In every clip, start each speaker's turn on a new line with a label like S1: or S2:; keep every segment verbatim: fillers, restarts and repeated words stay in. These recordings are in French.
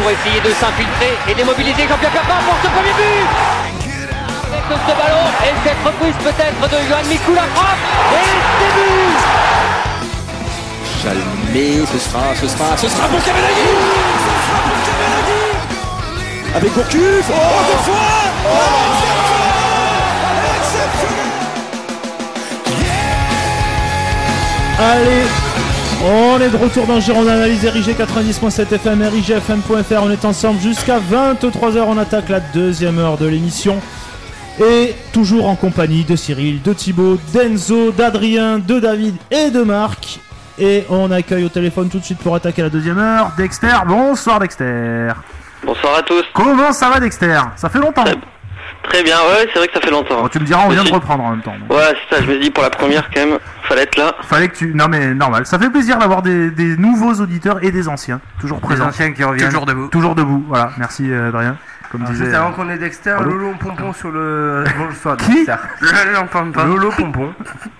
S1: pour essayer de s'infiltrer et démobiliser Jean-Pierre Papin pour ce premier but. Avec ce ballon et cette reprise peut-être de Johan Mikou, la frappe et c'est but.
S2: Chalmé, ce sera, ce sera, ce sera pour Kavenaghi. Ce sera pour Kavenaghi. Avec Gourcuff. Oh, oh deux fois. Oh, exceptionnel.
S3: Yeah. Allez. On est de retour dans Gironde Analyse R I G quatre-vingt-dix point sept F M, R I G F M point F R. On est ensemble jusqu'à vingt-trois heures. On attaque la deuxième heure de l'émission. Et toujours en compagnie de Cyril, de Thibaut, d'Enzo, d'Adrien, de David et de Marc. Et on accueille au téléphone tout de suite pour attaquer la deuxième heure Dexter. Bonsoir Dexter.
S4: Bonsoir à tous.
S3: Comment ça va Dexter? Ça fait longtemps.
S4: Très, très bien, ouais, c'est vrai que ça fait longtemps.
S3: Bon, tu me diras, on vient de reprendre en même temps. Donc.
S4: Ouais, c'est ça, je me dis pour la première quand même, fallait être là.
S3: Fallait que tu... Non mais normal, ça fait plaisir d'avoir des, des nouveaux auditeurs et des anciens. Toujours présents.
S5: Des anciens qui reviennent.
S3: Toujours debout. Toujours debout, voilà. Merci euh, Adrien. Comme
S5: Alors,
S3: disait,
S5: juste avant qu'on ait Dexter,
S3: Allô
S5: Lolo Pompon sur le... Bonsoir
S3: Qui
S5: Dexter. Je l'entends pas. Lolo Pompon.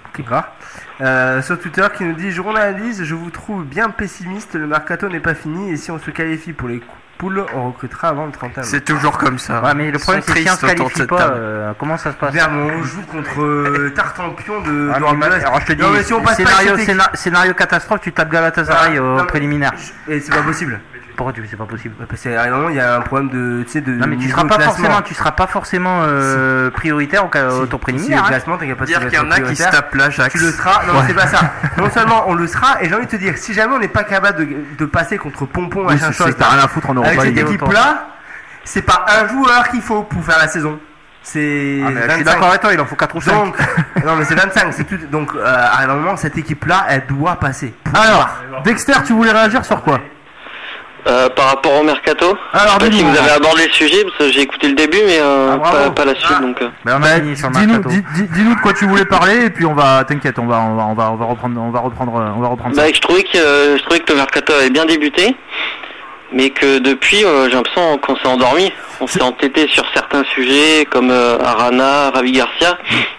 S5: Euh, sur Twitter qui nous dit: Journaliste, je vous trouve bien pessimiste, le mercato n'est pas fini et si on se qualifie pour les poules, on recrutera avant le trente et un.
S6: C'est toujours comme ça.
S5: Ouais, mais le problème c'est que si on se qualifie pas,
S6: euh,
S5: comment ça se passe? Vermont, on joue contre euh, Tartampion de
S6: ah,
S5: Nord-Ouest.
S6: Alors je te dis,
S5: non, mais si on passe
S6: scénario,
S5: pas,
S6: scénario, scénario catastrophe, tu tapes Galatasaray ah, au non, préliminaire.
S5: Je... Et c'est pas possible.
S6: Pourquoi tu dis c'est pas possible?
S5: Parce qu'à un moment il y a un problème de, tu sais, de.
S6: Non mais tu seras pas forcément, tu seras pas forcément euh, prioritaire au, au tour préliminaire.
S5: Si, si, classement, t'as
S6: dire qu'il y en a qui se tapent l'Ajax.
S5: Tu le seras. Non, c'est pas ça. Non seulement on le sera, et j'ai envie de te dire, si jamais on n'est pas capable de, de passer contre Pompon,
S3: oui,
S5: machin chose,
S3: t'as rien à foutre en Europa.
S5: Avec cette équipe-là, c'est pas un joueur qu'il faut pour faire la saison. C'est.
S6: Ah, je suis d'accord avec toi, il en faut quatre ou cinq.
S5: Donc, non mais c'est vingt-cinq, c'est tout. Donc euh, à un moment, cette équipe-là, elle doit passer.
S3: Alors, Dexter, tu voulais réagir sur quoi?
S4: Euh, par rapport au mercato,
S3: alors,
S4: je sais pas si vous avez abordé le sujet parce que j'ai écouté le début mais euh, ah, pas, pas la suite ah. donc. Euh...
S3: Ben, bah, dis-nous, dis, dis, dis-nous de quoi tu voulais parler et puis on va, t'inquiète, on va, on va, on va, on va reprendre, on va reprendre, on va reprendre.
S4: Bah,
S3: ça.
S4: je trouvais que, euh, je trouvais que le mercato avait bien débuté, mais que depuis, euh, j'ai l'impression qu'on s'est endormi. On s'est entêté sur certains sujets comme euh, Arana, Ravi Garcia.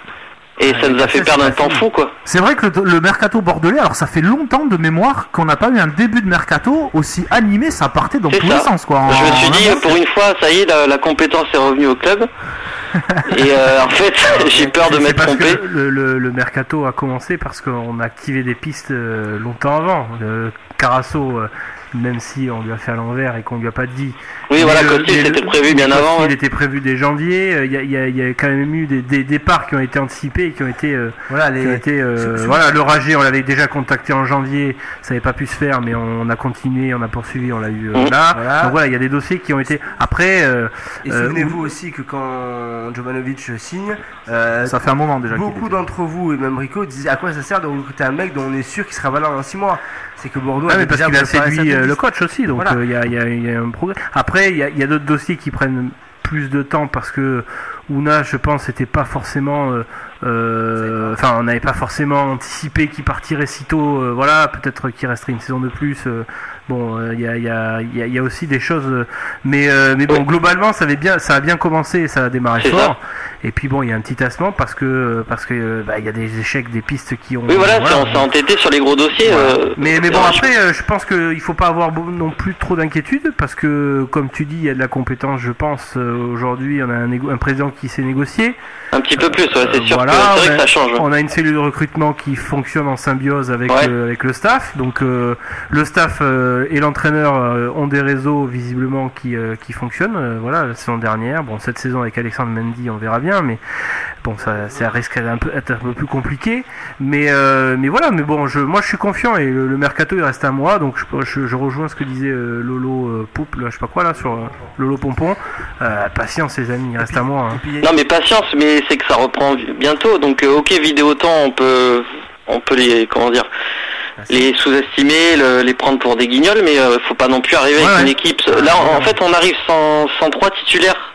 S4: Et ça nous a fait perdre un temps fou, quoi.
S3: C'est vrai que le, le mercato bordelais, alors ça fait longtemps de mémoire qu'on n'a pas eu un début de mercato aussi animé, ça partait dans tous les sens, quoi.
S4: Je me suis dit, pour une fois, ça y est, la, la compétence est revenue au club. Et euh, en fait, j'ai peur de m'être trompé.
S5: Le, le, le mercato a commencé parce qu'on a activé des pistes euh, longtemps avant. Le Carasso, euh, même si on lui a fait à l'envers et qu'on lui a pas dit.
S4: Oui, voilà, Coty, c'était prévu bien avant.
S5: Il ouais. était prévu dès janvier. Il y a, il y a, il y a quand même eu des, des départs qui ont été anticipés et qui ont été. Euh, voilà, les, qui ont été euh, c'est, c'est voilà, le Ragé, on l'avait déjà contacté en janvier, ça n'avait pas pu se faire, mais on, on a continué, on a poursuivi, on l'a eu euh, mmh. là. Voilà. Donc voilà, il y a des dossiers qui ont été. Après. Euh, et euh, souvenez-vous où... aussi que quand Jovanovic signe, euh,
S3: ça fait un moment déjà.
S5: Beaucoup d'entre vous et même Rico disaient à quoi ça sert de recruter un mec dont on est sûr qu'il sera valable dans six mois. C'est que Bordeaux
S3: ah, mais parce qu'il a séduit
S5: le coach aussi, donc il voilà. euh, y, a, y, a, y a un progrès. Après, il y a, y a d'autres dossiers qui prennent plus de temps parce que Ouna, je pense, c'était pas forcément. Euh, euh, enfin, on n'avait pas forcément anticipé qu'il partirait si tôt. Euh, voilà, peut-être qu'il resterait une saison de plus. Euh, bon, il euh, y, y, a, y, a, y a aussi des choses, euh, mais euh, mais bon, globalement, ça avait bien, ça a bien commencé, ça a démarré
S4: c'est
S5: fort.
S4: Ça.
S5: Et puis bon, il y a un petit tassement parce que parce que bah, y a des échecs, des pistes qui ont.
S4: Oui, voilà, voilà on s'est entêté sur les gros dossiers.
S5: Voilà.
S4: Euh,
S5: mais mais bon, après, euh, je pense qu'il faut pas avoir non plus trop d'inquiétude parce que comme tu dis, il y a de la compétence. Je pense euh, aujourd'hui, on a un, négo- un président qui s'est négocié.
S4: Un petit peu plus, ouais, c'est sûr.
S5: Voilà,
S4: que, c'est vrai
S5: a,
S4: que ça change.
S5: On a une cellule de recrutement qui fonctionne en symbiose avec
S4: ouais.
S5: le, avec le staff. Donc euh, le staff euh, et l'entraîneur euh, ont des réseaux visiblement qui euh, qui fonctionnent. Euh, voilà, la saison dernière, bon cette saison avec Alexandre Mendy, on verra bien, mais bon ça, ça risque d'être un peu, être un peu plus compliqué. Mais euh, mais voilà, mais bon, je, moi je suis confiant et le, le mercato il reste à moi, donc je, je, je rejoins ce que disait euh, Lolo euh, Poupe, là, je sais pas quoi là sur euh, Lolo Pompon. Euh, patience les amis, il reste
S4: puis,
S5: à moi. Hein.
S4: Puis, non mais patience, mais c'est que ça reprend bientôt, donc euh, ok Vidéoton on peut on peut les comment dire les sous-estimer, le, les prendre pour des guignols, mais euh, faut pas non plus arriver ouais, avec ouais. une équipe. Là en, en fait on arrive sans, sans trois titulaires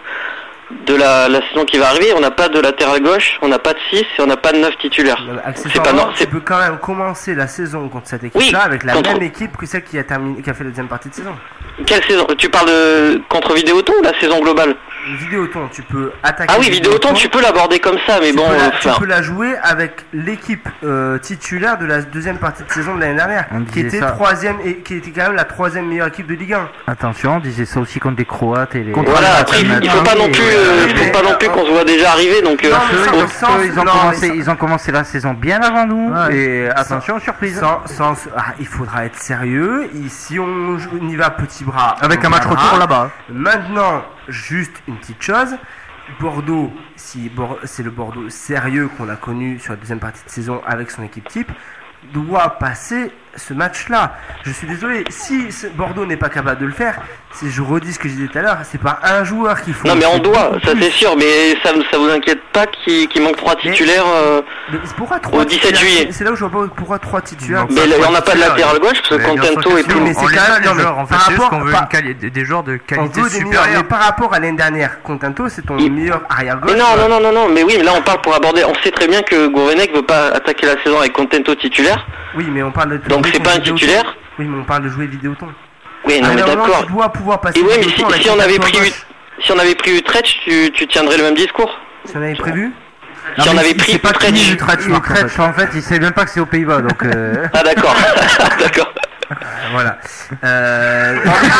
S4: de la, la saison qui va arriver, on n'a pas de latéral gauche, on n'a pas de six et on n'a pas de neuf titulaires.
S5: C'est pas non, tu peux quand même commencer la saison contre cette équipe-là oui, avec la contre... même équipe que celle qui a terminé, qui a fait la deuxième partie de saison.
S4: Quelle saison? Tu parles de contre Vidéoton ou la saison globale?
S7: Vidéoton, tu peux attaquer.
S4: Ah oui, Vidéoton, tu peux l'aborder comme ça, mais
S7: tu
S4: bon.
S7: Peux la,
S4: enfin...
S7: Tu peux la jouer avec l'équipe euh, titulaire de la deuxième partie de saison de l'année dernière,
S6: on
S7: qui était ça. troisième et qui était quand même la troisième meilleure équipe de Ligue un.
S6: Attention, on disait ça aussi contre les Croates et les.
S4: Contre voilà, après il ne faut pas non plus, euh, faut pas non plus qu'on se voit déjà arriver, donc. Euh,
S6: non, eux, eux, sens, eux, ils ont non, commencé, ils ont commencé la saison bien avant nous. Ouais. Et attention, sans, surprise.
S7: Sans, sans, ah, il faudra être sérieux. Et si on, on y va petit bras.
S6: Avec un match retour là-bas.
S7: Maintenant, juste une petite chose. Bordeaux, si c'est le Bordeaux sérieux qu'on a connu sur la deuxième partie de saison avec son équipe type, doit passer ce match-là. Je suis désolé, si Bordeaux n'est pas capable de le faire, si je redis ce que je disais tout à l'heure, c'est pas un joueur qu'il faut.
S4: Non mais on doit, ça c'est sûr, mais ça, ça vous inquiète pas qu'il, qu'il manque trois titulaires euh,
S7: mais, mais pourquoi trois
S4: au dix-sept juillet.
S7: C'est là où je vois pas pourquoi trois titulaires.
S4: Mais on n'a pas de latéral gauche parce que Contento et tout.
S5: Mais c'est quand même les joueurs, en fait, c'est juste qu'on veut une quali- des joueurs de qualité supérieure.
S7: Mais par rapport à l'année dernière, Contento c'est ton meilleur arrière gauche.
S4: Non non non non non, mais oui, mais là on parle pour aborder. On sait très bien que Gourvenec veut pas attaquer la saison avec Contento titulaire.
S7: Oui, mais on parle de.
S4: Donc c'est pas un titulaire.
S7: Oui, mais on parle de jouer Vidéoton.
S4: Oui, non, mais d'accord.
S7: Tu dois pouvoir passer.
S4: Et oui, mais si, si on avait pris, si on avait pris Utrecht, tu, tu tiendrais le même discours.
S7: Si on avait prévu.
S4: Si non, on avait pris Utrecht,
S6: Utrecht, Utrecht, en fait, il sait même pas que c'est aux Pays-Bas, donc. Euh...
S4: Ah d'accord, d'accord.
S7: Euh, voilà. Euh...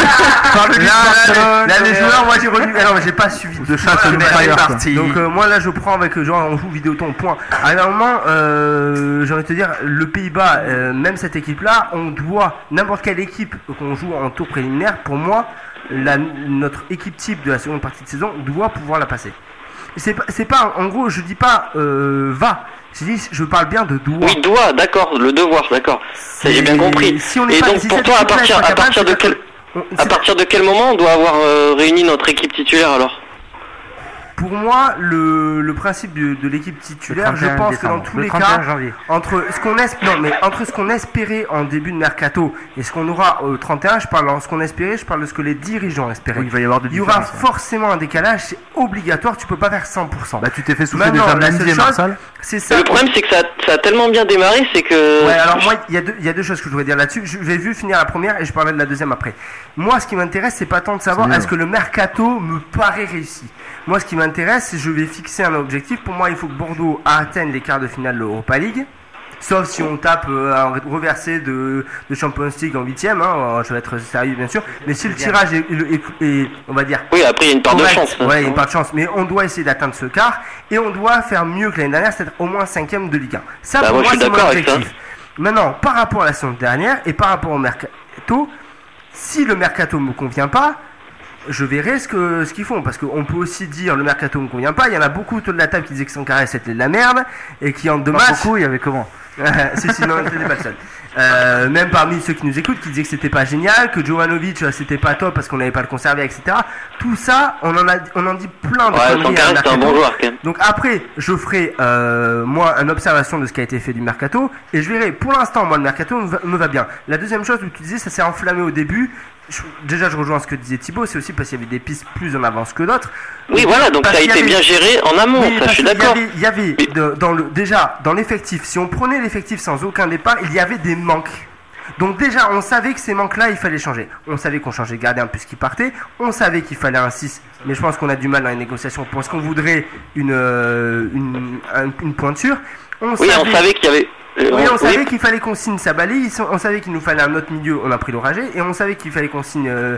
S7: là, là, les joueurs, moi j'ai relu. Alors, j'ai pas suivi de chasse de partie. Donc euh, moi là, je prends avec genre on joue Vidéoton point. À un moment, euh, j'ai envie de te dire, le Pays-Bas, euh, même cette équipe-là, on doit n'importe quelle équipe qu'on joue en tour préliminaire. Pour moi, la, notre équipe type de la seconde partie de saison doit pouvoir la passer. C'est pas, c'est pas, en gros, je dis pas euh, va. Je dis, je parle bien de doit.
S4: Oui, doit, d'accord, le devoir, d'accord. Ça, j'ai bien compris.
S7: Si on
S4: Et
S7: pas,
S4: donc
S7: si
S4: pour toi, à partir, à partir de quel, à partir de quel moment on doit avoir euh, réuni notre équipe titulaire alors?
S7: Pour moi, le, le principe de, de l'équipe titulaire, je pense que dans tous les cas,
S6: janvier.
S7: entre ce qu'on espérait, non mais entre ce qu'on espérait en début de mercato et ce qu'on aura au trente et un, je parle de ce qu'on espérait, je parle de ce que les dirigeants espéraient.
S6: Oui, il va y avoir de
S7: Il y aura forcément un décalage, c'est obligatoire, tu peux pas faire cent pour cent.
S2: Bah tu t'es fait souffler déjà Mendy et Marsal.
S7: C'est ça.
S4: Le problème c'est que ça, ça a tellement bien démarré, c'est que.
S7: Ouais, alors moi, il y a deux, il y a deux choses que je voudrais dire là-dessus. Je vais vu finir la première et je parlerai de la deuxième après. Moi, ce qui m'intéresse, c'est pas tant de savoir est-ce que le mercato me paraît réussi. Moi, ce qui m'intéresse, c'est que je vais fixer un objectif. Pour moi, il faut que Bordeaux atteigne les quarts de finale de l'Europa League. Sauf si on tape euh, un reversé de, de Champions League en huitième. Hein, je vais être sérieux, bien sûr. Mais si le tirage est, est, est, est on va dire...
S4: Oui, après, il y a une part correct, de chance.
S7: Ouais, il y a une part de chance. Mais on doit essayer d'atteindre ce quart. Et on doit faire mieux que l'année dernière, c'est-à-dire au moins cinquième de Ligue un. Ça,
S4: bah,
S7: pour
S4: moi,
S7: moi,
S4: c'est mon objectif.
S7: Maintenant, par rapport à la saison dernière et par rapport au mercato, si le mercato ne me convient pas, je verrai ce, que, ce qu'ils font, parce qu'on peut aussi dire le mercato ne me convient pas. Il y en a beaucoup autour de la table qui disaient que Sankaré c'était de la merde et qui en deux matchs.
S6: Beaucoup, il y avait comment?
S7: Si, si, non, je n'étais pas le seul. Euh, même parmi ceux qui nous écoutent, qui disaient que c'était pas génial, que Jovanovic c'était pas top parce qu'on n'avait pas le conservé, et cetera. Tout ça, on en a, on en dit plein de
S4: ouais, Sankaré, c'est un bon joueur quand même.
S7: Donc après, je ferai euh, moi une observation de ce qui a été fait du mercato et je verrai. Pour l'instant, moi le mercato me va, me va bien. La deuxième chose où tu disais, ça s'est enflammé au début. Je, déjà, je rejoins ce que disait Thibaut, c'est aussi parce qu'il y avait des pistes plus en avance que d'autres.
S4: Oui, donc, voilà, donc ça a été avait... bien géré en amont, oui, ça je suis d'accord.
S7: Il y avait, il y avait de, dans le, déjà dans l'effectif, si on prenait l'effectif sans aucun départ, il y avait des manques. Donc déjà, on savait que ces manques-là, il fallait changer. On savait qu'on changeait gardien puisqu'il partait. On savait qu'il fallait un six, mais je pense qu'on a du mal dans les négociations parce qu'on voudrait une, euh, une, une, une pointure. On
S4: oui, savait... on savait qu'il y avait...
S7: Euh, oui, on savait oui. qu'il fallait qu'on signe Sabali, on savait qu'il nous fallait un autre milieu, on a pris l'oragé, et on savait qu'il fallait qu'on signe euh,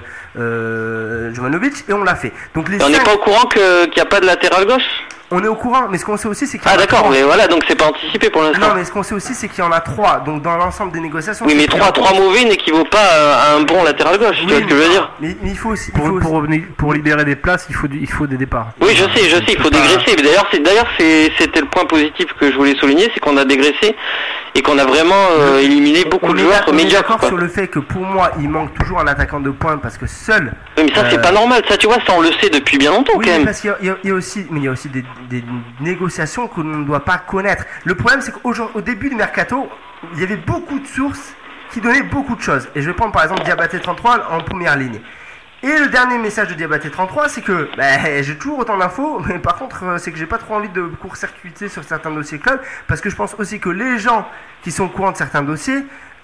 S7: euh, Jovanovic, et on l'a fait. Donc les
S4: on n'est cinq... pas au courant que, qu'il n'y a pas de latéral gauche?
S7: On est au courant, mais ce qu'on sait aussi, c'est qu'il y
S4: ah d'accord, mais voilà, donc c'est pas anticipé pour l'instant.
S7: Non, mais ce qu'on sait aussi, c'est qu'il y en a trois. Donc dans l'ensemble des négociations.
S4: Oui, mais trois, trois mauvais n'équivaut pas à un bon latéral gauche. Oui, tu vois ce que je veux dire?
S7: Mais, mais il faut aussi. Il
S5: pour,
S7: faut
S5: pour,
S7: aussi...
S5: pour libérer des places, il faut, du, il faut des départs.
S4: Oui, je sais, je sais, il faut dégraisser. Mais d'ailleurs, c'est, d'ailleurs, c'est, c'était le point positif que je voulais souligner, c'est qu'on a dégraissé et qu'on a vraiment euh, éliminé beaucoup de joueurs médiocres. On est
S7: d'accord sur le fait que pour moi, il manque toujours un attaquant de pointe parce que seul.
S4: Oui, mais ça, euh... c'est pas normal. Ça, tu vois, ça on le sait depuis bien longtemps
S7: oui,
S4: quand même.
S7: Parce qu'il y a, il y a aussi, mais il y a aussi des, des négociations que l'on ne doit pas connaître. Le problème, c'est qu'au début du mercato, il y avait beaucoup de sources qui donnaient beaucoup de choses. Et je vais prendre par exemple Diabaté trente-trois en première ligne. Et le dernier message de Diabaté trente-trois, c'est que bah, j'ai toujours autant d'infos, mais par contre, c'est que j'ai pas trop envie de court-circuiter sur certains dossiers clubs, parce que je pense aussi que les gens qui sont au courant de certains dossiers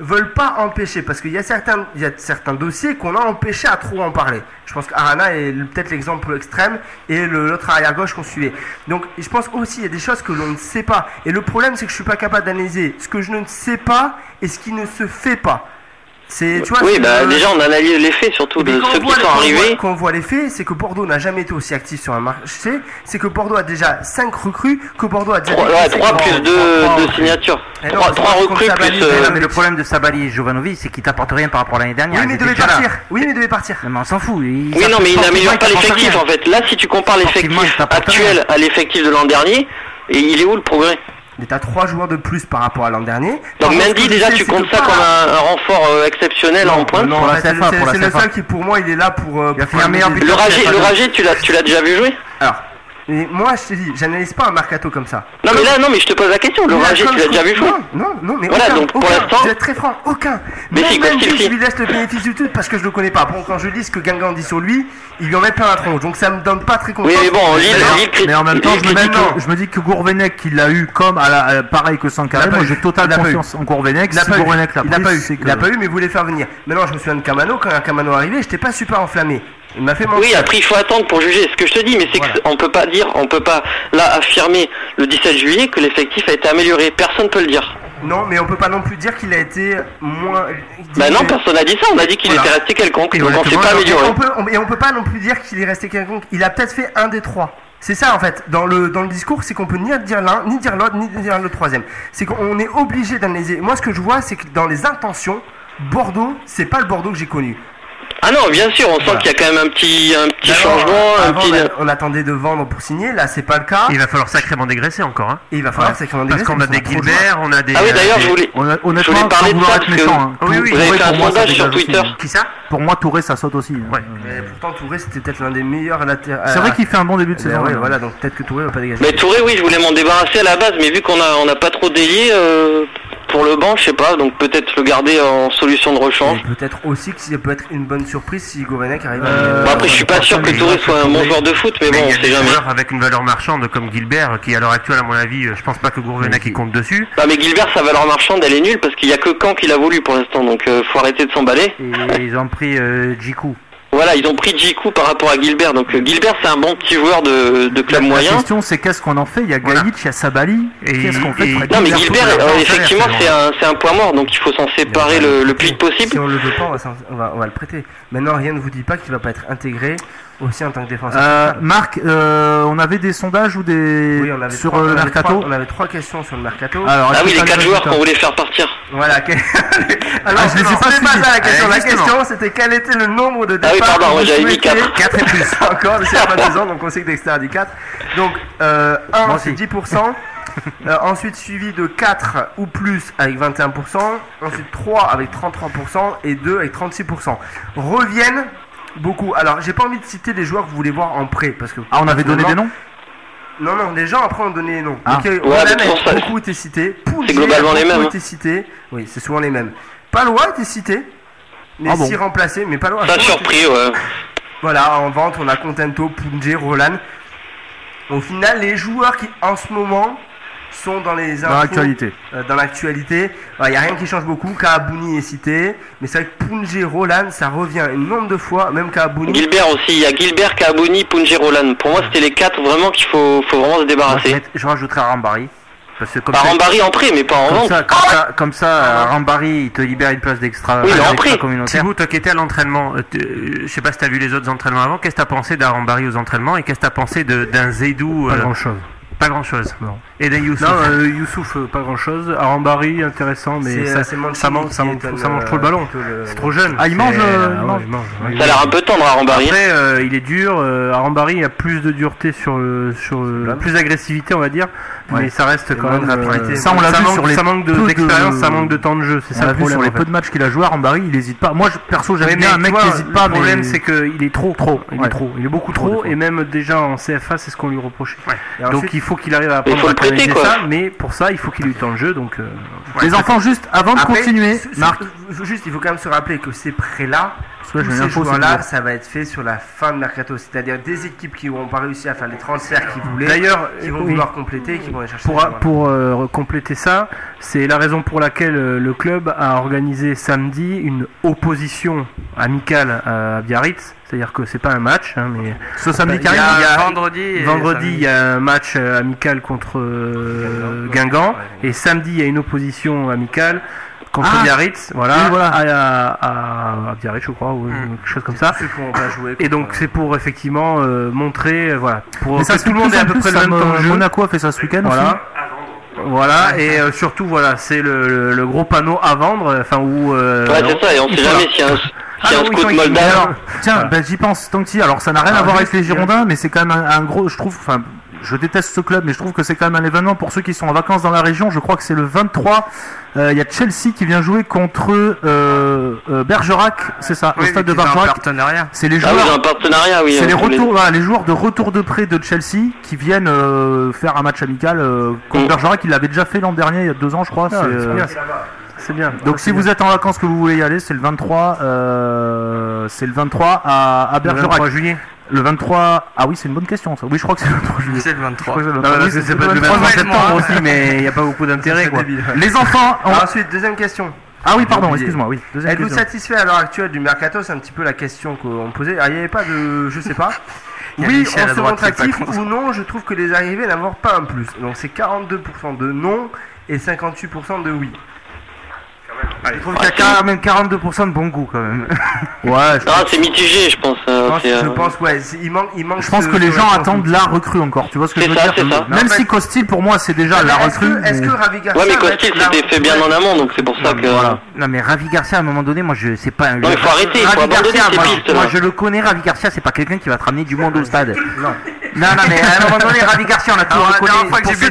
S7: veulent pas empêcher, parce qu'il y a certains, il y a certains dossiers qu'on a empêché à trop en parler. Je pense qu'Arana est peut-être l'exemple extrême et le, l'autre arrière gauche qu'on suivait. Donc je pense aussi il y a des choses que l'on ne sait pas. Et le problème c'est que je suis pas capable d'analyser ce que je ne sais pas et ce qui ne se fait pas. C'est, tu vois,
S4: oui,
S7: c'est
S4: bah
S7: le...
S4: déjà on analyse les faits surtout de ceux qui sont arrivés.
S7: Quand on voit les faits, c'est que Bordeaux n'a jamais été aussi actif sur un marché. C'est que Bordeaux a déjà cinq recrues, que Bordeaux a déjà
S4: trois plus deux signatures. trois recrues plus.
S6: Euh... Mais le problème de Sabali et Jovanovic, c'est qu'ils t'apportent rien par rapport à l'année dernière.
S7: Oui, mais il devait partir. Oui, mais il devait partir.
S6: Mais on s'en fout.
S4: Oui, non, mais il n'améliore pas l'effectif en fait. Là, si tu compares l'effectif actuel à l'effectif de l'an dernier, et il est où le progrès?
S7: Mais t'as trois joueurs de plus par rapport à l'an dernier.
S4: Donc Mendy, déjà tu comptes ça comme un, un renfort euh, exceptionnel
S7: non,
S4: en pointe.
S7: Non, c'est, c'est, c'est, c'est le seul qui pour moi il est là pour. Euh,
S6: il pour un meilleur
S4: but. Le Ragé, le Ragé, tu l'as, tu l'as déjà vu jouer?
S7: Alors, mais moi je te dis, j'analyse pas un mercato comme ça.
S4: Non mais là, non mais je te pose la question. Le Ragé, tu l'as déjà vu jouer?
S7: Non, non, non, mais
S4: voilà,
S7: aucun,
S4: donc pour
S7: aucun,
S4: l'instant.
S7: Je vais être très franc, aucun.
S4: Mais si,
S7: même si je lui laisse le bénéfice du tout parce que je le connais pas. Bon, quand je dis ce que Guingamp dit sur lui, il lui en met plein la tronche. Donc ça me donne pas très confiance.
S4: Oui, mais bon, Lille, Lille,
S3: mais en même temps, je me dis que je me dis que Gourvenec, qui l'a eu comme à la pareil que Sankaré, moi j'ai total confiance en Gourvenec.
S7: Il l'a pas eu, il l'a pas eu, mais il voulait faire venir. Maintenant, je me souviens de Camano. Quand Camano est arrivé, j'étais pas super enflammé. Il m'a fait mentir.
S4: Oui, après il faut attendre pour juger. Ce que je te dis, mais c'est voilà. qu'on peut pas dire, on peut pas là affirmer le dix-sept juillet que l'effectif a été amélioré. Personne peut le dire.
S7: Non, mais on peut pas non plus dire qu'il a été moins.
S4: Bah non, personne n'a dit ça. On a dit qu'il voilà. était resté quelconque. Donc on s'est pas amélioré.
S7: Et on peut, on, et on peut pas non plus dire qu'il est resté quelconque. Il a peut-être fait un des trois. C'est ça en fait, dans le, dans le discours, c'est qu'on peut ni dire l'un, ni dire l'autre, ni dire le troisième. C'est qu'on est obligé d'analyser. Moi, ce que je vois, c'est que dans les intentions, Bordeaux, c'est pas le Bordeaux que j'ai connu.
S4: Ah non, bien sûr, on sent voilà. qu'il y a quand même un petit, un petit changement.
S7: Avant,
S4: un petit...
S7: on, on attendait de vendre pour signer, là c'est pas le cas.
S5: Il va falloir sacrément dégraisser encore. Hein.
S7: Et il va falloir ouais. sacrément dégraisser.
S5: Parce qu'on a des Gilbert, on a des.
S4: Ah oui, d'ailleurs, je voulais,
S3: on a,
S4: je voulais parler de ça parce que hein.
S5: oui, oui,
S4: vous avez fait un sondage sur Twitter.
S3: Aussi. Qui ça? Pour moi, Touré, ça saute aussi.
S7: Ouais. Mais pourtant, Touré, c'était peut-être l'un des meilleurs latéraux.
S3: C'est vrai qu'il fait un bon début de saison.
S7: Oui, voilà, donc peut-être que Touré va pas dégager.
S4: Mais Touré, oui, je voulais m'en débarrasser à la base, mais vu qu'on a, on a pas trop délié. Euh... Pour le banc, je sais pas, donc peut-être le garder en solution de rechange.
S7: Et peut-être aussi que ça peut être une bonne surprise si Gourvenec arrive à.
S4: Euh, bon après, je suis pas sûr que Touré soit un bon joueur de foot, mais, mais bon, on sait jamais.
S5: Avec une valeur marchande comme Gilbert, qui à l'heure actuelle, à mon avis, je pense pas que Gourvenec il compte dessus.
S4: Bah, mais Gilbert, sa valeur marchande, elle est nulle parce qu'il y a que Caen qui l'a voulu pour l'instant, donc euh, faut arrêter de s'emballer.
S6: Et ils ont pris euh, Djikou.
S4: Voilà, ils ont pris Djikou par rapport à Gilbert. Donc euh, Gilbert, c'est un bon petit joueur de, de club
S3: la,
S4: moyen.
S3: La question, c'est qu'est-ce qu'on en fait? Il y a Gaït, il y a Sabali. Et qu'est-ce qu'on fait?
S4: Non, mais Gilbert, euh, effectivement, c'est un, c'est un point mort. Donc il faut s'en séparer le, le plus vite possible.
S7: Si on le veut pas, on va, on va, on va le prêter. Maintenant, rien ne vous dit pas qu'il va pas être intégré aussi en tant que défenseur.
S3: Euh, Marc, euh, on avait des sondages ou des
S7: oui, on avait
S3: sur
S7: trois,
S3: le
S7: on
S3: mercato.
S7: Avait trois, on avait trois questions sur le mercato.
S4: Alors, ah oui, les quatre joueurs qu'on voulait faire partir.
S7: Voilà. Alors, ah, je les ai pas suivis. La question, la question, c'était quel était le nombre de départs.
S4: Ah oui, pardon, moi j'avais mis quatre.
S7: quatre et plus. Encore, mais c'est la fin de saison, donc on sait que Dexter a dit quatre. Donc, euh, un, c'est dix pour cent. euh, ensuite, suivi de quatre ou plus avec vingt et un pour cent. Ensuite, trois avec trente-trois pour cent et deux avec trente-six pour cent. Reviennent beaucoup. Alors, j'ai pas envie de citer les joueurs que vous voulez voir en prêt parce que.
S3: Ah, on avait donné des noms.
S7: Non, non, les gens après ont donné les noms.
S3: Ah.
S7: Okay,
S4: ouais,
S7: a beaucoup été cités.
S4: C'est globalement les mêmes.
S7: Été cité. Oui, c'est souvent les mêmes. Palois a été cité, mais ah bon. si remplacé. Mais Palois.
S4: Ça a surpris, ouais.
S7: Voilà, en vente, on a Contento, Punje, Roland. Au final, les joueurs qui en ce moment sont dans les infos,
S3: dans l'actualité.
S7: Euh, dans l'actualité, il n'y a rien qui change beaucoup. Kaabouni est cité, mais c'est vrai que Punje, Roland, ça revient un nombre de fois, même Kaabouni.
S4: Gilbert aussi, il y a Gilbert, Kaabouni, Punje, Roland. Pour moi, c'était les quatre vraiment qu'il faut, faut vraiment se débarrasser.
S6: Moi, je rajouterais Rambari.
S4: Parce que comme Par ça, Rambari en prêt, mais pas en
S6: comme
S4: vente.
S6: Ça, comme, ah ça, comme ça, ah Rambari, il te libère une place d'extra,
S4: oui, d'extra
S6: communautaire.
S5: Thibaut, toi qui étais à l'entraînement, euh, je sais pas si tu as vu les autres entraînements avant, qu'est-ce que tu as pensé d'Arambari aux entraînements et qu'est-ce que tu as pensé de, d'un Zeidou
S3: Pas
S5: euh,
S3: grand-chose.
S5: Pas grand-chose.
S3: Non.
S5: Et d'un Youssouf
S3: Non, euh, Youssouf, euh, pas grand-chose. Arambari, intéressant, mais
S7: c'est,
S3: ça,
S7: euh,
S3: ça, mange, ça, mange, ça mange trop le ballon.
S7: Le...
S3: C'est trop jeune. Ah, il mange, euh, il mange.
S5: Il mange
S4: ouais. Ça a l'air un peu tendre, Arambari.
S5: Après, euh, il est dur. Euh, Arambari a plus de dureté sur, euh, sur euh, plus d'agressivité, on va dire. Ouais. Mais ça reste quand même.
S3: Euh, ça, on l'a
S5: ça
S3: vu
S5: manque,
S3: sur les.
S5: Ça manque de, d'expérience, de... ça manque de temps de jeu. C'est
S3: on
S5: ça
S3: l'a
S5: le problème.
S3: Vu sur les peu de matchs qu'il a joué, Arambari, il hésite pas. Moi, je, perso, j'aime bien un mec qui hésite pas.
S5: Le problème, c'est qu'il est trop.
S3: Trop.
S5: Il est trop. Il est beaucoup trop. Et même déjà en C F A, c'est ce qu'on lui reprochait. Donc il faut qu'il arrive à
S4: apprendre à canaliser
S5: ça. Mais pour ça, il faut qu'il ait eu le temps de jeu. Donc, euh,
S3: ouais, les enfants, juste avant de
S7: Après,
S3: continuer,
S7: ce, ce,
S3: Marc.
S7: Juste, il faut quand même se rappeler que ces prêts-là, Tous ces joueurs-là, ça va être fait sur la fin de mercato, c'est-à-dire des équipes qui n'auront pas réussi à faire les transferts qu'ils voulaient,
S5: d'ailleurs,
S7: qui vont
S5: oui.
S7: vouloir compléter, qui vont aller chercher.
S5: Pour, pour euh, compléter ça, c'est la raison pour laquelle euh, le club a organisé samedi une opposition amicale à Biarritz. C'est-à-dire que c'est pas un match, hein, mais
S6: ce samedi qui arrive, il y a vendredi.
S5: Vendredi, il y a un match euh, amical contre euh, Guingamp, et samedi, il y a une opposition amicale contre ah, Biarritz, voilà, oui, voilà. À, à, à Biarritz, je crois, ou mmh. quelque chose comme ça.
S7: Va jouer
S5: et donc, c'est pour effectivement euh, montrer, euh, voilà, pour
S3: mais ça
S5: que tout le monde est à peu près le même temps de jeu.
S3: Monaco a fait ça ce week-end
S5: voilà.
S3: aussi.
S5: Voilà, et euh, surtout, voilà, c'est le, le, le gros panneau à vendre, enfin, où. Euh,
S4: ouais, c'est ça, et on sait jamais s'il y a un.
S3: Ah non, scout moldave. Tiens, voilà. ben, j'y pense tant que si. Alors ça n'a rien ah, à voir avec les Girondins, mais c'est quand même un, un gros. Je trouve. Enfin, je déteste ce club, mais je trouve que c'est quand même un événement pour ceux qui sont en vacances dans la région. Je crois que c'est le vingt-trois. Il euh, y a Chelsea qui vient jouer contre euh, euh, Bergerac, c'est ça,
S6: oui,
S3: au stade de Bergerac.
S6: C'est
S3: les
S4: joueurs. Ah oui, un partenariat, oui.
S3: C'est les retours, voilà, les joueurs de retour de prêt de Chelsea qui viennent euh, faire un match amical euh, contre mmh. Bergerac. Ils l'avaient déjà fait l'an dernier, il y a deux ans, je crois.
S5: Ah,
S3: c'est,
S5: c'est
S3: euh,
S5: bien. C'est bien.
S3: Donc si vous êtes en vacances que vous voulez y aller, c'est le vingt-trois, euh, c'est le vingt-trois à, à Bergerac.
S5: Le vingt-trois juillet.
S3: Le vingt-trois. Ah oui, c'est une bonne question ça. Oui, je crois que c'est le vingt-trois juillet.
S6: C'est le vingt-trois.
S3: C'est le
S5: vingt-trois. Non, c'est, c'est pas le vingt-trois septembre aussi, mais il n'y a pas beaucoup d'intérêt quoi.
S3: Les enfants.
S7: On... Ensuite, deuxième question.
S3: Ah oui, pardon, excuse-moi. Oui.
S7: Êtes-vous satisfait à l'heure actuelle du mercato? C'est un petit peu la question qu'on posait. Alors, il n'y avait pas de, je sais pas. Oui, on se montre actif ou non. Je trouve que les arrivées n'apportent pas un plus. Donc c'est quarante-deux pour cent de non et cinquante-huit pour cent de oui.
S6: Je trouve qu'il y a quand même quarante-deux pour cent de bon goût quand même.
S3: Ouais.
S4: Je ah, c'est mitigé, je pense. Euh,
S7: je pense,
S4: c'est,
S7: je
S4: euh...
S7: pense ouais, il manque, il manque.
S3: Je pense que les gens attendent la recrue encore. Tu vois ce que
S4: c'est
S3: je veux
S4: ça,
S3: dire?
S4: C'est ça.
S3: Même si Costil, pour moi, c'est déjà la
S7: est-ce
S3: recrue.
S7: Que, est-ce que Ravi Garcia?
S4: Ouais, mais Costil, c'était fait bien en amont, donc c'est pour ça que.
S6: Voilà. Non, mais Ravi Garcia, à un moment donné, moi, je sais pas.
S4: Non, il faut arrêter. Il faut abandonner ces pistes.
S6: Moi, je le connais, Ravi Garcia, c'est pas quelqu'un qui va te ramener du monde au stade. Non. Non, non, mais à un moment donné, Ravi Garcia, on a toujours reconnu.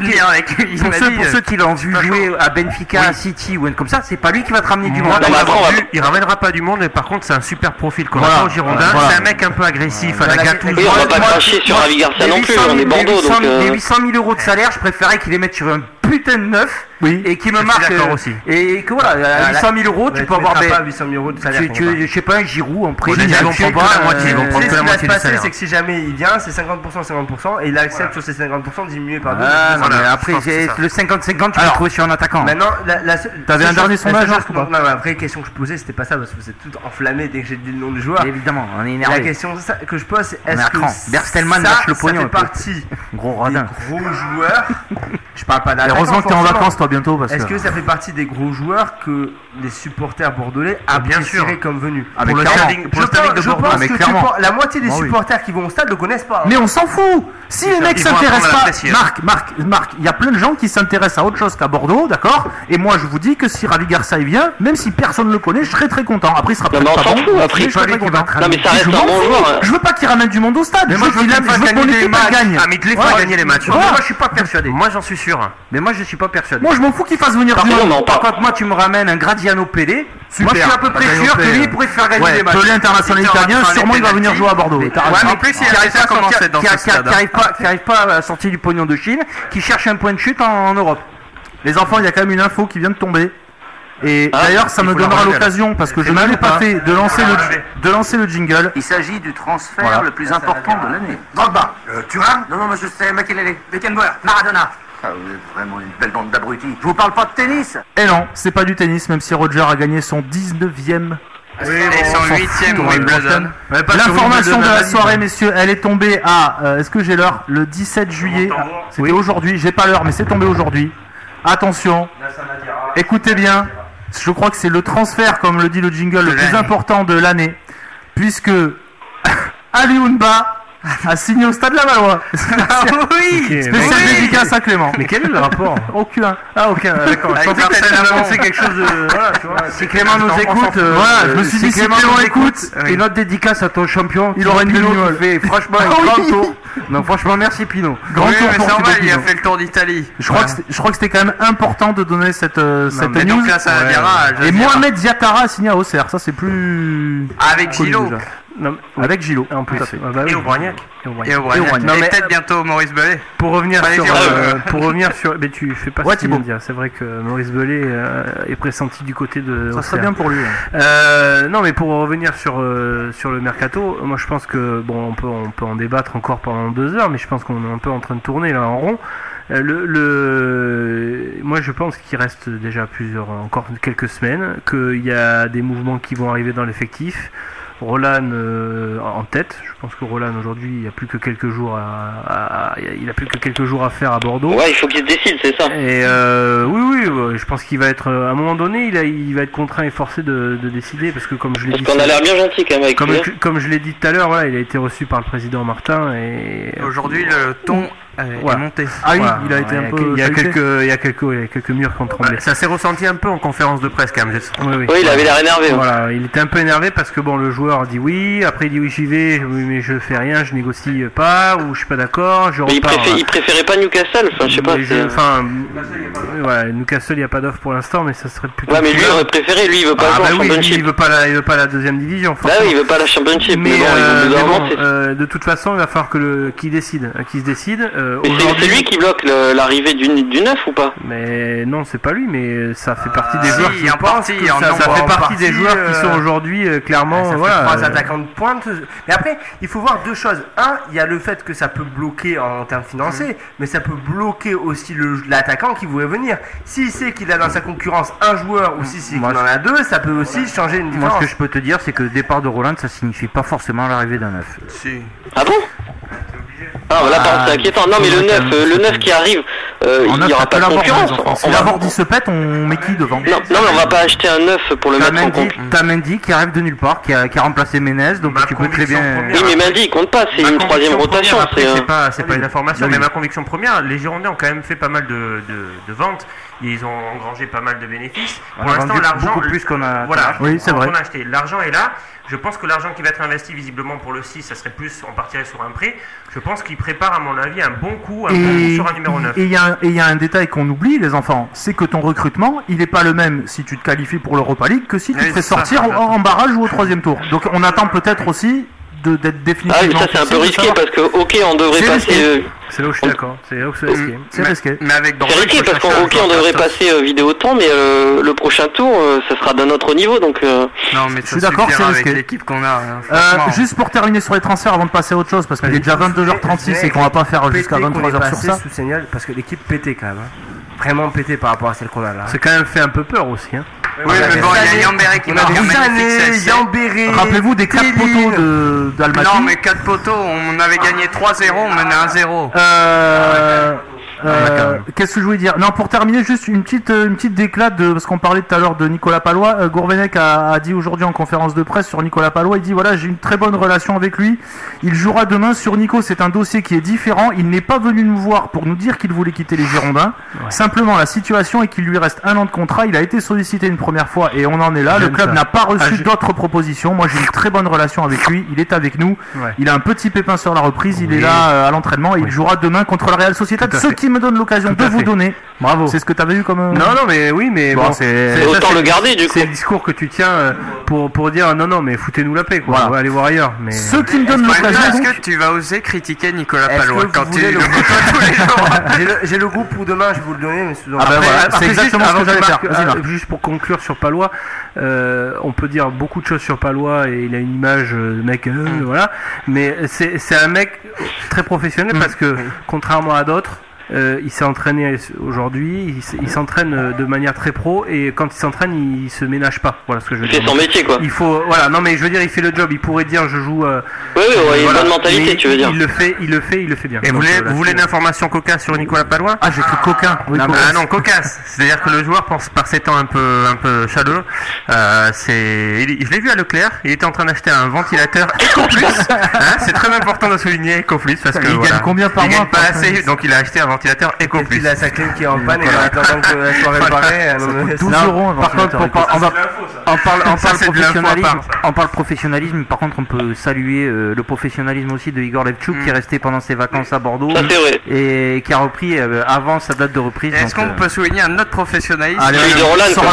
S6: Pour ceux qui l'ont vu jouer à Benfica, à City ou comme ça, c'est pas lui qui va te ramener du monde.
S5: Il ramènera pas du monde, mais par contre, c'est un super profil. Comme
S3: voilà,
S5: au Girondin,
S3: voilà.
S5: C'est un mec un peu agressif, à la Gattuso.
S4: Oui, on va pas cracher sur Ravi Garcia non plus, on est Bordeaux. Donc,
S6: les huit cent mille euros de salaire, je préférais qu'il les mette sur un putain de neuf.
S3: Oui.
S6: Et qui me marque.
S5: Euh, aussi.
S6: Et que voilà, à huit cent mille euros, tu peux avoir des.
S7: Pas huit cent mille euros de salaire.
S6: Tu, tu, je sais pas, un Giroud en prêt.
S5: Ils vont prendre pas la moitié. Ils vont prendre
S7: que la moitié
S5: du salaire.
S7: C'est que si jamais il vient, c'est cinquante pour cent, cinquante pour cent, et il accepte sur ces cinquante pour cent diminué par deux.
S6: Ah non, mais après, le cinquante cinquante, tu peux le trouver sur un attaquant.
S7: Maintenant,
S3: t'avais un dernier sondage ou pas?
S7: Non, la vraie question que je posais, c'était pas ça, parce que vous êtes tout enflammé dès que j'ai dit le nom du joueur.
S6: Évidemment, on est énervé.
S7: La question que je pose, c'est est-ce que
S6: Berstelmann
S7: lâche
S6: le pognon.
S7: Ça fait partie
S6: gros radin.
S7: Des gros joueurs. Je parle pas d'attaquant.
S3: Heureusement que t'es en vacances toi bientôt.
S7: Est-ce que ça fait partie des gros joueurs que les supporters bordelais apprécieraient comme venus?
S3: Ah, mais
S7: pour
S3: clairement.
S7: le pour je pense, je pense ah, mais que tu, la moitié des oh, supporters oui. qui vont au stade ne connaissent pas.
S3: Mais on s'en fout. Si les mecs s'intéressent pas, Marc, Marc, Marc, il y a plein de gens qui s'intéressent à autre chose qu'à Bordeaux, d'accord? Et moi je vous dis que si Ravi Garcia il vient, même si personne ne le connaît, je serais très content. Après il sera peut-être pas bon.
S4: Après,
S3: je serais content.
S4: Non mais ça reste un bon joueur.
S3: Je veux pas qu'il ramène du monde au stade.
S6: Mais moi je veux que mon équipe gagne.
S5: Ah mais il faut gagner les matchs.
S6: Moi je suis pas persuadé.
S5: Moi j'en suis sûr.
S6: Mais moi je suis pas persuadé.
S3: Moi je m'en fous qu'il fasse venir du monde.
S6: Par contre moi tu me ramènes un Gradiano Pelé. Moi je suis à peu près sûr que lui il pourrait faire gagner des matchs.
S3: Pelé international italien, sûrement il va venir jouer à Bordeaux.
S6: Ouais, mais en plus il arrive pas à sortir du pognon de Chine, qui cherche un point de chute en Europe.
S3: Les enfants, il y a quand même une info qui vient de tomber. Et ah, d'ailleurs, ça me donnera l'occasion, parce que je n'avais pas fait, de lancer, le, de lancer le jingle.
S8: Il s'agit du transfert voilà. le plus important de l'année.
S9: Drogba, euh, Thuram? Non, non, moi je sais, Makelele, Beckenbauer, Maradona.
S8: Ah, vous êtes vraiment une belle bande d'abrutis. Je vous parle pas de tennis.
S3: Et non, c'est pas du tennis, même si Roger a gagné son dix-neuvième.
S6: Oui, et son huitième Wimbledon.
S3: L'information de la soirée, messieurs, elle est tombée à, euh, est-ce que j'ai l'heure? Le dix-sept juillet. C'était oui. aujourd'hui, j'ai pas l'heure, mais c'est tombé aujourd'hui. Attention, écoutez bien. Je crois que c'est le transfert, comme le dit le jingle, le plus important de l'année, puisque Ali Ounba a signé au Stade Lavallois.
S6: Ah oui, okay,
S3: spécial oui. dédicace à Clément.
S5: Mais quel est le rapport?
S3: Aucun. Ah aucun. D'accord.
S5: Je pensais que ça allait annoncer quelque chose de. Voilà, tu vois.
S6: Si Clément nous écoute,
S3: euh, voilà, je me suis dit si Clément, Clément nous écoute,
S6: oui. une autre dédicace à ton champion.
S3: Il aurait une
S6: Pinot qui fait franchement un
S3: ah,
S6: grand
S3: oui.
S6: tour. Non, franchement, merci Pinot.
S5: Grand oui, tour pour normal, il a fait le tour d'Italie.
S3: Je crois que je crois que c'était quand même important de donner cette cette news.
S5: Donc là, ça
S3: Et Mohamed Diatara a signé à Auxerre. Ça c'est plus.
S6: Avec Gilo.
S5: Non,
S10: avec Gilo.
S5: En plus.
S10: Ah,
S7: bah, oui. Et Aubragnac.
S6: Et Aubragnac. Et, Aubragnac. Non, mais peut-être bientôt Maurice Bellet.
S5: Pour revenir
S6: Allez,
S5: sur,
S6: dire,
S5: euh, pour revenir sur, mais tu fais pas
S10: ouais,
S5: ce qu'il vient de dire. C'est vrai que Maurice Bellet euh, est pressenti du côté de.
S10: Ça serait bien pour lui. Hein.
S5: Euh, non, mais pour revenir sur euh, sur le mercato, moi je pense que bon, on peut on peut en débattre encore pendant deux heures, mais je pense qu'on est un peu en train de tourner là en rond. Le, le, moi je pense qu'il reste déjà plusieurs, encore quelques semaines, qu'il y a des mouvements qui vont arriver dans l'effectif. Roland euh, en tête, je pense que Roland aujourd'hui il a plus que quelques jours à, à, à, il a plus que quelques jours à faire à Bordeaux.
S4: Ouais, il faut qu'il se décide, c'est ça.
S5: Et euh, oui, oui, je pense qu'il va être à un moment donné, il, a, il va être contraint et forcé de, de décider parce que comme je l'ai
S4: parce
S5: dit,
S4: qu'on a l'air bien gentil quand même avec
S5: comme,
S4: lui.
S5: comme je l'ai dit tout à l'heure, voilà, il a été reçu par le président Martin et
S6: aujourd'hui le ton est
S5: voilà.
S6: monté.
S10: Ah oui,
S5: voilà.
S10: il a été
S5: ouais,
S10: un peu.
S5: Il y a quelques, il y a quelques, il y a quelques murs qui ont tremblé.
S7: Ça s'est ressenti un peu en conférence de presse quand même.
S5: Oui, oui.
S4: oui, il avait l'air énervé.
S5: Voilà, ouais. Il était un peu énervé parce que bon, le joueur dit oui, après il dit oui j'y vais, oui mais je fais rien, je négocie pas ou je suis pas d'accord, je
S4: mais
S5: repars.
S4: Il, préfé- il préférait pas Newcastle, enfin je sais pas.
S5: Je, enfin, voilà, Newcastle il y a pas d'offre pour l'instant, mais ça serait plutôt.
S4: Ouais, mais lui il aurait préféré, lui il veut pas
S5: ah,
S4: jouer
S5: bah
S4: en
S5: oui,
S4: championship.
S5: Il veut pas la, il veut pas la deuxième division.
S4: Bah oui, il veut pas la championship.
S5: Mais,
S4: mais bon,
S5: euh,
S4: il veut
S5: mais bon,
S4: c'est...
S5: euh, de toute façon, il va falloir que le, qu'il décide, qu'il se décide. Euh,
S4: mais c'est, c'est lui qui bloque le, l'arrivée du, du neuf ou pas?
S5: Mais non, c'est pas lui, mais ça fait partie des
S6: euh,
S5: joueurs
S6: si,
S5: qui
S6: en partie,
S5: ça,
S6: en
S5: ça
S6: nombre,
S5: fait
S6: en
S5: partie
S6: partie,
S5: des joueurs
S6: euh...
S5: qui sont aujourd'hui euh, clairement.
S7: Ça
S5: voilà,
S7: fait trois
S5: euh...
S7: attaquants de pointe. Mais après, il faut voir deux choses. Un, il y a le fait que ça peut bloquer en termes financiers, mmh. mais ça peut bloquer aussi le, l'attaquant qui voulait venir. S'il sait qu'il a dans sa concurrence un joueur ou s'il sait qu'il en a deux, ça peut aussi changer une différence.
S6: Moi, ce que je peux te dire, c'est que le départ de Roland, ça signifie pas forcément l'arrivée d'un neuf.
S7: Si.
S4: Ah bon? Ah, là, par contre, c'est inquiétant. Non, mais le neuf, euh, le neuf qui arrive, euh, il n'y aura pas de concurrence.
S10: Si la Bordy se pète, on met qui devant?
S4: Non, non, mais on va pas acheter un neuf pour le mettre en compte.
S6: T'as Mendy qui arrive de nulle part, qui a, qui a remplacé Ménez, donc
S7: ma
S6: tu peux très bien.
S4: Oui, mais Mendy il compte pas, c'est ma une troisième rotation.
S7: Première, après,
S4: c'est,
S7: c'est pas, c'est pas une information,
S10: oui.
S7: mais ma conviction première, les Girondins ont quand même fait pas mal de, de, de ventes. Ils ont engrangé pas mal de bénéfices.
S6: On
S7: Pour
S6: a
S7: l'instant,
S6: vendu
S7: l'argent,
S6: beaucoup plus qu'on a.
S7: Voilà,
S10: oui, c'est vrai.
S7: qu'on a acheté. L'argent est là. Je pense que l'argent qui va être investi visiblement pour le six, ça serait plus, on partirait sur un prêt. Je pense qu'il prépare à mon avis un bon coup, un
S10: et,
S7: bon coup sur un numéro neuf.
S10: Et il y, y a un détail qu'on oublie, les enfants, c'est que ton recrutement, il n'est pas le même si tu te qualifies pour l'Europa League que si tu
S6: oui,
S10: te fais sortir
S6: ça,
S10: en, en barrage ou au troisième tour. Donc on attend peut-être aussi de, d'être définitivement.
S4: Ah oui, ça c'est un peu risqué parce que ok on devrait
S10: c'est
S4: passer.
S10: Risqué.
S5: C'est là où je suis d'accord. C'est là où c'est risqué.
S10: C'est risqué.
S6: Mais avec
S4: c'est risqué parce qu'en ok on devrait passer euh, vidéo temps, mais euh, le prochain tour, euh, ça sera d'un autre niveau donc. Euh...
S6: Non mais
S10: je suis d'accord, c'est
S6: avec
S10: risqué.
S6: L'équipe qu'on a. Hein,
S10: euh, juste pour terminer sur les transferts avant de passer à autre chose, parce qu'il est déjà vingt-deux heures trente-six et qu'on va pas faire jusqu'à vingt-trois heures sur ça.
S7: Sous signal parce que l'équipe pétait quand même. Hein. Vraiment pété par rapport à celle qu'on a là.
S5: C'est quand même fait un peu peur aussi. Hein.
S6: Oui, mais bon, il y a Yambéré qui m'a
S7: dit Yambéré.
S10: Rappelez-vous des quatre poteaux de d'Almaty.
S6: Non, mais quatre poteaux, on avait gagné trois zéro, on menait un zéro.
S10: Euh. Euh, qu'est-ce que je voulais dire? Non, pour terminer, juste une petite, une petite déclate de parce qu'on parlait tout à l'heure de Nicolas Palois. Euh, Gourvenec a, a dit aujourd'hui en conférence de presse sur Nicolas Palois. Il dit voilà, j'ai une très bonne relation avec lui. Il jouera demain sur Nico. C'est un dossier qui est différent. Il n'est pas venu nous voir pour nous dire qu'il voulait quitter les Girondins. Ouais. Simplement, la situation est qu'il lui reste un an de contrat. Il a été sollicité une première fois et on en est là. Le club ça. n'a pas reçu ah, d'autres propositions. Moi, j'ai une très bonne relation avec lui. Il est avec nous. Ouais. Il a un petit pépin sur la reprise. Il oui. est là euh, à l'entraînement et oui. il jouera demain contre la Real Sociedad. Ce qui me donne l'occasion de vous donner. Bravo. C'est ce que tu avais eu comme.
S5: Non, non, mais oui, mais bon, bon
S4: c'est, c'est autant ça, le garder du coup.
S5: C'est le discours que tu tiens pour pour dire non, non, mais foutez-nous la paix, quoi. Voilà. On va aller voir ailleurs. Mais
S10: ce qui me donne l'occasion.
S6: Est-ce que tu vas oser critiquer Nicolas Palois quand tu
S7: le
S6: tous les jours?
S7: j'ai, le, j'ai le groupe pour demain, je vais vous le donner. Mais
S10: ah ben voilà, c'est exactement ce que j'allais faire.
S5: Euh, juste pour conclure sur Palois, euh, on peut dire beaucoup de choses sur Palois et il a une image de mec, euh, mm. voilà. Mais c'est c'est un mec très professionnel mm. parce que contrairement à d'autres. Euh, il s'est entraîné aujourd'hui, il, il s'entraîne de manière très pro et quand il s'entraîne, il, il se ménage pas. Voilà ce que je veux
S4: il
S5: dire.
S4: Il fait son métier quoi.
S5: Il faut, voilà, non mais je veux dire, il fait le job. Il pourrait dire, je joue. Euh,
S4: oui, oui, ouais, il a une bonne mentalité, tu veux dire.
S5: Il le fait, il le fait, il le fait bien.
S7: Et vous voulez, vous voulez une information cocasse sur Nicolas Palois?
S10: Ah, j'ai cru coquin.
S7: Oui, non, cocasse. Ah non, cocasse. C'est-à-dire que le joueur, par, par ces temps un peu, un peu chaleureux, euh, c'est, il, je l'ai vu à Leclerc. Il était en train d'acheter un ventilateur Ecoflux. hein, c'est très important de souligner Ecoflux parce que
S10: il
S7: voilà,
S10: gagne combien par
S7: il
S10: mois?
S7: Gagne pas assez, donc il a acheté un ventilateur.
S6: ventilateur EcoPlus.
S7: Il a sa clé qui est en panne et en attendant que la soirée paraît.
S10: douze euros un ventilateur.
S6: Par contre, on va on parle on parle professionnalisme, on parle professionnalisme. Par contre, on peut saluer euh, le professionnalisme aussi de Igor Levchuk mm. qui est resté pendant ses vacances à Bordeaux
S4: ça,
S6: et qui a repris euh, avant sa date de reprise.
S11: Est-ce qu'on euh... peut souligner un autre professionnalisme?
S4: Allez, le,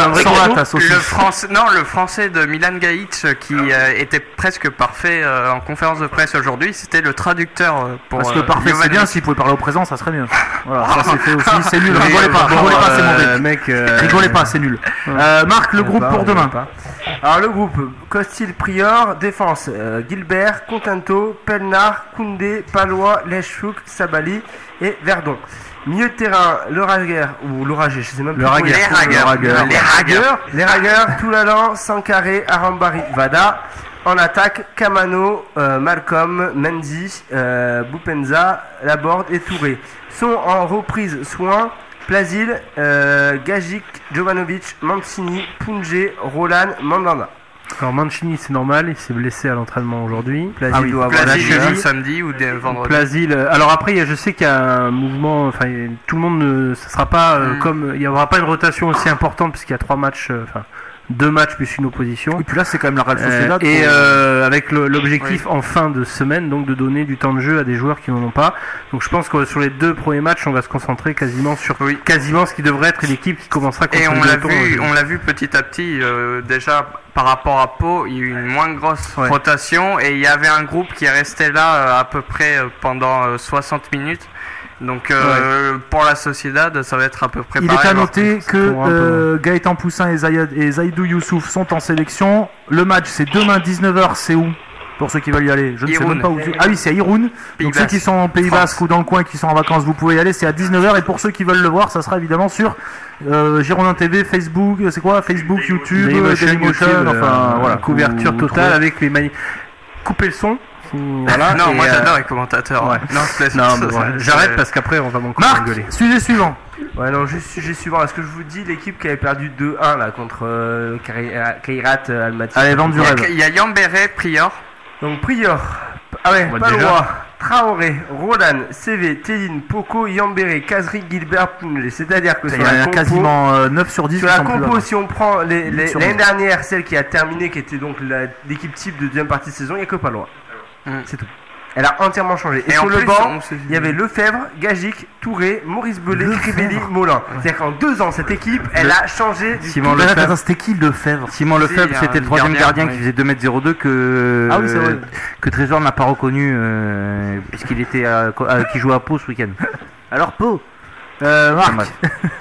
S11: le, le, français, non, le français de Milan Gajic qui euh, était presque parfait euh, en conférence de presse aujourd'hui, c'était le traducteur euh, pour.
S10: Parce que
S11: euh,
S10: parfait, c'est bien. S'il pouvait parler au présent, ça serait mieux. Voilà, ça c'est fait aussi. C'est nul. Rigolez pas, rigolez pas, c'est mauvais.
S7: Mec, euh...
S10: rigolez pas, c'est nul. Euh, Marc, le groupe pour demain.
S7: Alors le groupe Costil, Prior, défense euh, Gilbert, Contento, Pelnar, Koundé, Palois, Lechfouk, Sabali et Verdon. Milieu de terrain, le Raguer ou l'Oragé, je sais même plus.
S11: Le Raguer. Les Ragueurs.
S7: Les Ragueurs. Les Ragueurs, Toulalan, Sankaré, Arambari, Vada. En attaque, Kamano, euh, Malcolm, Mendy, euh, Boupenza, Laborde et Touré. Sont en reprise soin Plasil, euh, Gajic, Jovanovic, Mancini, Punje, Roland, Mandanda.
S5: Alors Mancini c'est normal, il s'est blessé à l'entraînement aujourd'hui.
S11: Plasil ah oui, doit avoir la cheville samedi ou vendredi.
S5: Plasil. Alors après, je sais qu'il y a un mouvement. Enfin, tout le monde ne, ça sera pas euh, mm. comme, il y aura pas une rotation aussi importante puisqu'il y a trois matchs. Enfin. Euh, Deux matchs plus une opposition.
S10: Et puis là, c'est quand même la Real Sociedad.
S5: Euh, et euh, avec le, l'objectif oui. en fin de semaine, donc de donner du temps de jeu à des joueurs qui n'en ont pas. Donc je pense que sur les deux premiers matchs, on va se concentrer quasiment sur oui. quasiment ce qui devrait être l'équipe qui commencera.
S11: Et on l'a vu, on l'a vu petit à petit. Euh, déjà par rapport à Pau, il y a eu une moins grosse ouais. rotation et il y avait un groupe qui est resté là euh, à peu près euh, pendant euh, soixante minutes. Donc euh, ouais. pour la Sociedad, ça va être à peu près
S10: il
S11: pareil.
S10: Il est à noter que euh, Gaëtan Poussin et, Zayad, et Zaïdou Youssouf sont en sélection. Le match c'est demain dix-neuf heures, c'est où? Pour ceux qui veulent y aller, je ne Irun. sais même pas où. Ah oui, c'est à Irun. Donc ceux qui sont en Pays Basque ou dans le coin qui sont en vacances, vous pouvez y aller, c'est à dix-neuf heures. Et pour ceux qui veulent le voir, ça sera évidemment sur euh, Girondin T V, Facebook, c'est quoi Facebook, YouTube,
S5: Dailymotion,
S10: Dailymotion,
S5: YouTube,
S10: enfin
S5: euh,
S10: voilà.
S5: Couverture
S10: vous,
S5: totale
S10: vous
S5: avec les mani... Couper le son.
S11: Voilà, non, moi euh... j'adore les commentateurs. Ouais. Non,
S5: non mais bon, j'arrête parce qu'après on va m'encore rigoler.
S10: Sujet suivant.
S7: Ouais, non, juste sujet suivant. Est-ce que je vous dis l'équipe qui avait perdu deux un là contre euh, Kairat euh, Almaty?
S10: Allez, vendre du rêve.
S11: Il y a Yambéré, Prior.
S7: Donc Prior. Ah ouais, ouais Palois, Traoré, Roland, C V, Téline, Poco, Yambéré, Kazri, Gilbert, Punje. C'est-à-dire que
S10: il y a compo, quasiment euh, neuf sur dix.
S7: Sur la compo, si on prend les, les, l'année dernière, celle qui a terminé, qui était donc la, l'équipe type de deuxième partie de saison, il n'y a que Palois. C'est tout. Elle a entièrement changé. Et, et sur le plus, banc, il y avait Lefebvre, Gajic, Touré, Maurice Belé, Crivelli, Molin. Ouais. C'est-à-dire qu'en deux ans, cette équipe, elle le... a changé.
S10: Simon Lefebvre, c'était qui Lefebvre?
S6: Simon Lefebvre, si, c'était le troisième gardien, gardien ouais. qui faisait deux mètres zéro deux que
S10: ah oui, c'est vrai.
S6: que Trésor n'a pas reconnu euh, puisqu'il était à, à, qui jouait à Pau ce week-end.
S10: Alors Pau. Euh, Marc,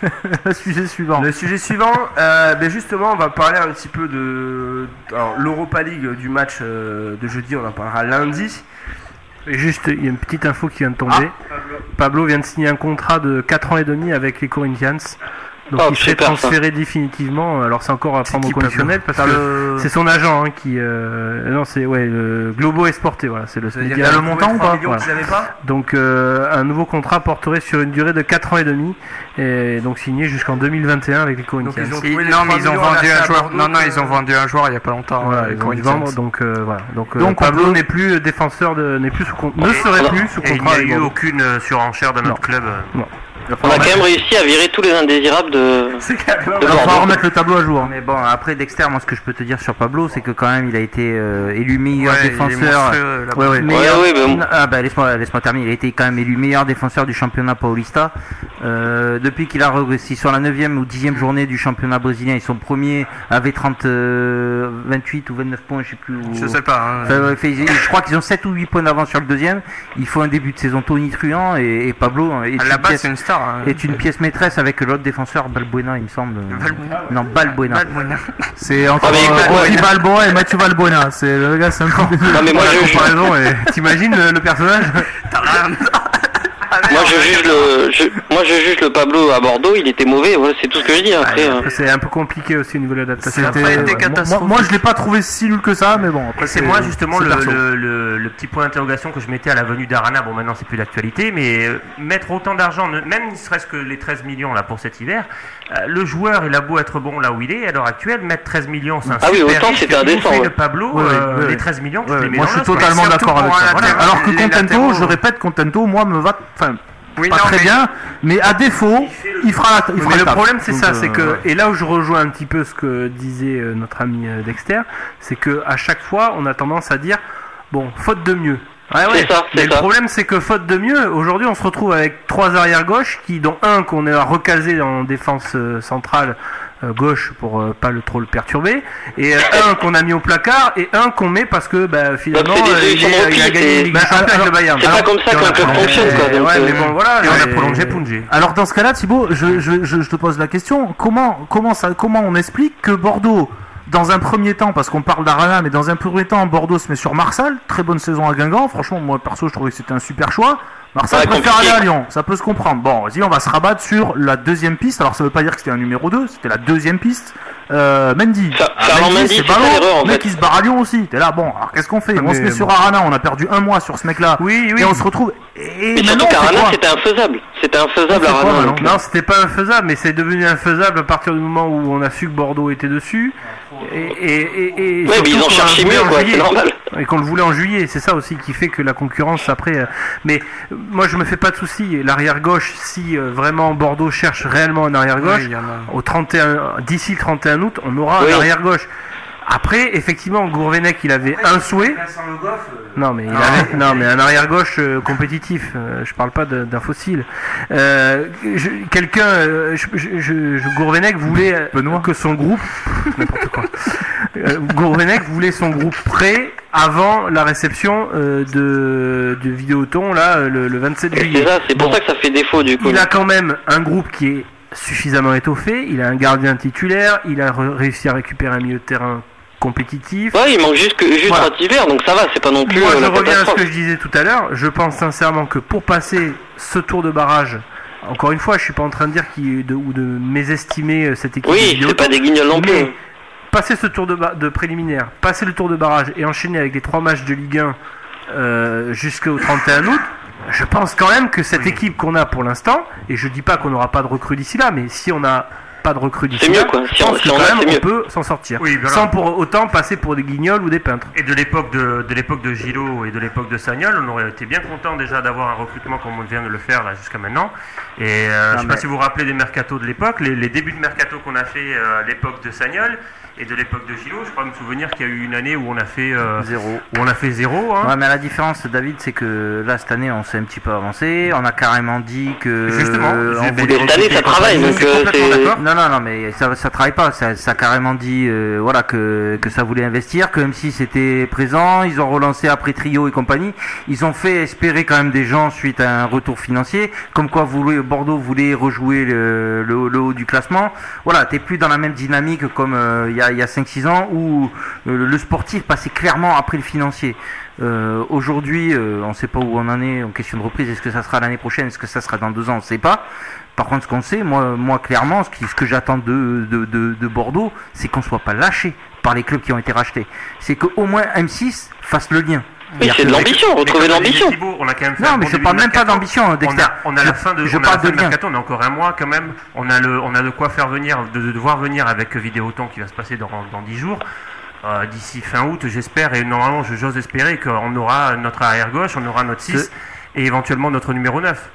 S10: le sujet suivant.
S7: Le sujet suivant, euh, ben justement, on va parler un petit peu de alors, l'Europa League du match euh, de jeudi. On en parlera lundi.
S5: Et juste, il y a une petite info qui vient de tomber. Ah, Pablo. Pablo vient de signer un contrat de quatre ans et demi avec les Corinthians. Donc oh, il serait transféré ça. définitivement. Alors c'est encore à prendre au conditionnel parce que le... c'est son agent hein, qui. Euh... Non, c'est ouais, le Globo Esporte. Voilà, c'est le.
S10: Il y a le montant ou pas,
S7: voilà. pas
S5: Donc euh, un nouveau contrat porterait sur une durée de quatre ans et demi et donc signé jusqu'en deux mille vingt et un avec les Corinthians.
S11: Ils ont non, mais ils ont vendu un joueur. Non, non, ils ont vendu un joueur il y a pas longtemps.
S5: Voilà, ils ont dû vendre. Donc euh, voilà. Donc, donc euh, Pablo n'est plus défenseur de, n'est plus sous con... ne serait
S6: alors,
S5: plus sous contrat.
S6: Il n'y a eu aucune surenchère de notre club.
S5: Non.
S4: On a quand même réussi à virer tous les indésirables de.
S10: C'est clairement. On va remettre le tableau à jour.
S6: Mais bon, après Dexter, moi ce que je peux te dire sur Pablo, c'est que quand même il a été euh, élu meilleur ouais, défenseur.
S4: Ouais, ouais. Meilleur... ouais, ouais, bon.
S6: Ah bah laisse-moi, laisse-moi terminer. Il a été quand même élu meilleur défenseur du championnat paulista. Euh, depuis qu'il a réussi sur la neuvième ou dixième journée du championnat brésilien, ils sont premiers avec trente, euh, vingt-huit ou vingt-neuf points, je sais plus. Où...
S11: Je sais pas. Hein.
S6: Enfin, fait, je crois qu'ils ont sept ou huit points d'avance sur le deuxième. Il faut un début de saison tonitruant et, et Pablo.
S11: À la base, c'est une star. Hein.
S6: Est une pièce maîtresse avec l'autre défenseur Balbuena, il me semble.
S11: Balbuena.
S6: Non, Balbuena.
S11: Balbuena.
S10: C'est entre Rocky Balboa et Mathieu Balbuena. C'est le gars, c'est un peu.
S5: Non mais moi je comparaison. Et... T'imagines le, le personnage?
S4: Moi je juge le, je, moi je juge le Pablo à Bordeaux, il était mauvais, voilà, c'est tout ce que je dis. Après,
S5: ouais, c'est un peu compliqué aussi au niveau de l'adaptation.
S10: C'était ouais. moi, moi je l'ai pas trouvé si nul que ça, mais bon. Après
S12: c'est, c'est moi justement le, le, le, le petit point d'interrogation que je mettais à la venue d'Arana. Bon maintenant c'est plus d'actualité, mais euh, mettre autant d'argent, même ne serait-ce que les treize millions là pour cet hiver, euh, le joueur il a beau être bon là où il est à l'heure actuelle, mettre treize millions c'est un
S4: ah
S12: super
S4: oui, autant c'était indécent.
S12: Ouais. Le Pablo,
S10: ouais,
S12: euh,
S10: ouais,
S12: les treize millions,
S10: ouais,
S12: tu les mets
S10: moi
S12: dans
S10: je suis
S12: l'os,
S10: totalement d'accord avec ça.
S12: Voilà.
S10: Alors que Contento, je répète, Contento, moi me va, enfin. oui, pas non, très mais... bien, mais à défaut, il fera la, il fera
S5: mais
S10: le
S5: taf. problème c'est
S10: Donc,
S5: ça,
S10: euh,
S5: c'est que et là où je rejoins un petit peu ce que disait euh, notre ami euh, Dexter, c'est que à chaque fois on a tendance à dire bon, faute de mieux. Ouais, ouais.
S4: C'est ça, c'est
S5: mais
S4: ça.
S5: le problème c'est que faute de mieux, aujourd'hui on se retrouve avec trois arrières gauche qui, dont un qu'on a recasé en défense euh, centrale euh, gauche pour euh, pas le trop le perturber, et euh, un qu'on a mis au placard et un qu'on met parce que bah, finalement
S4: Donc,
S5: euh, il, est, il a gagné une Ligue des Champions avec le Bayern.
S4: C'est pas comme ça qu'un club fonctionne quoi. Donc,
S5: ouais,
S4: euh...
S5: mais bon voilà.
S12: Et on a
S5: et...
S12: prolongé Punji.
S10: Alors dans ce cas-là, Thibaut, je, je, je, je te pose la question comment comment ça comment on explique que Bordeaux dans un premier temps, parce qu'on parle d'Arana, mais dans un premier temps, Bordeaux se met sur Marsal. Très bonne saison à Guingamp. Franchement, moi, perso, je trouvais que c'était un super choix. Marsal ouais, préfère aller à Lyon. Ça peut se comprendre. Bon, vas-y, on va se rabattre sur la deuxième piste. Alors, ça veut pas dire que c'était un numéro deux. C'était la deuxième piste. Euh, Mendy.
S4: Ça,
S10: ah,
S4: ça
S10: Mendy,
S4: Mendy
S10: c'est ballon. Le mec, il se barre à Lyon aussi. T'es là, bon, alors qu'est-ce qu'on fait? On se met bon. sur Arana. On a perdu un mois sur ce mec-là.
S5: Oui, oui.
S10: Et on se retrouve. Et
S4: mais surtout qu'Arana, c'était infaisable. C'était infaisable, Arana.
S5: Non, non c'était pas infaisable, mais c'est devenu infaisable à partir du moment où on a su que Bordeaux était dessus. Et, et, et, et
S4: ouais, mais ils ont cherché mieux, quoi, c'est normal.
S5: Et qu'on le voulait en juillet, c'est ça aussi qui fait que la concurrence après. Euh, mais euh, moi, je me fais pas de soucis. L'arrière gauche, si euh, vraiment Bordeaux cherche réellement un arrière gauche, oui, au trente et un, d'ici le trente et un août, on aura oui. un arrière gauche. Après, effectivement, Gourvenec, il avait un souhait. Non, mais il avait, non, mais un arrière gauche euh, compétitif. Euh, je parle pas de, d'un fossile. Euh, je, quelqu'un, euh, je, je, je, Gourvenec voulait Benoît. que son groupe, n'importe quoi. Euh, Gourvenec voulait son groupe prêt avant la réception euh, de du Vidéoton là le, le vingt-sept juillet.
S4: C'est ça, c'est pour bon. ça que ça fait défaut du coup.
S5: Il a quand même un groupe qui est suffisamment étoffé. Il a un gardien titulaire. Il a re- réussi à récupérer un milieu de terrain compétitif.
S4: Ouais, il manque juste que juste voilà. Rativer, donc ça va, c'est pas non plus.
S5: Moi,
S4: euh,
S5: je reviens à ce que je disais tout à l'heure. Je pense sincèrement que pour passer ce tour de barrage, encore une fois, je suis pas en train de dire qu'il de, ou de mésestimer cette équipe.
S4: Oui, c'est pas des guignols non plus.
S5: Passer ce tour de, ba- de préliminaire, passer le tour de barrage et enchaîner avec les trois matchs de Ligue un euh, jusqu'au trente et un août. Je pense quand même que cette oui. équipe qu'on a pour l'instant, et je dis pas qu'on n'aura pas de recrues d'ici là, mais si on a pas de recrues d'ici là,
S4: quoi.
S5: Si on, si on, a, même, on peut s'en sortir, oui, voilà. Sans pour autant passer pour des guignols ou des peintres.
S12: Et de l'époque de, de l'époque de Gillot et de l'époque de Sagnol, on aurait été bien content déjà d'avoir un recrutement comme on vient de le faire là jusqu'à maintenant. Et euh, je sais mais... pas si vous vous rappelez des mercatos de l'époque, les, les débuts de mercato qu'on a fait euh, à l'époque de Sagnol. Et de l'époque de Gillot, je crois me souvenir qu'il y a eu une année où on a fait euh,
S6: zéro.
S12: Où on a fait zéro. Hein.
S6: Ouais, mais la différence, David, c'est que là cette année, on s'est un petit peu avancé. On a carrément dit que
S12: justement.
S6: Euh,
S4: on voulait cette année, ça travaille. Donc
S6: euh, c'est... Non, non, non, mais ça, ça travaille pas. Ça, ça a carrément dit, euh, voilà, que que ça voulait investir, que M six était présent. Ils ont relancé après Trio et compagnie. Ils ont fait espérer quand même des gens suite à un retour financier, comme quoi voulait, Bordeaux voulait rejouer le, le, le haut du classement. Voilà, t'es plus dans la même dynamique comme il euh, y a il y a cinq six ans où euh, le sportif passait clairement après le financier. Euh, aujourd'hui, euh, on ne sait pas où on en est en question de reprise. Est-ce que ça sera l'année prochaine? Est-ce que ça sera dans deux ans? On ne sait pas. Par contre, ce qu'on sait, moi, moi clairement, ce, qui, ce que j'attends de, de, de, de Bordeaux, c'est qu'on ne soit pas lâché par les clubs qui ont été rachetés. C'est qu'au moins M six fasse le lien.
S4: Oui, c'est de l'ambition, retrouver l'ambition.
S12: On a quand même fait
S6: non, mais je parle même pas d'ambition, Dexter.
S12: On a, on a je, la fin de, je on parle a la fin de, de mercato, on a encore un mois quand même. On a le, on a de quoi faire venir, de, de devoir venir avec Vidéoton qui va se passer dans, dans dix jours. Euh, d'ici fin août, j'espère, et normalement, j'ose espérer qu'on aura notre arrière gauche, on aura notre six et éventuellement notre numéro neuf.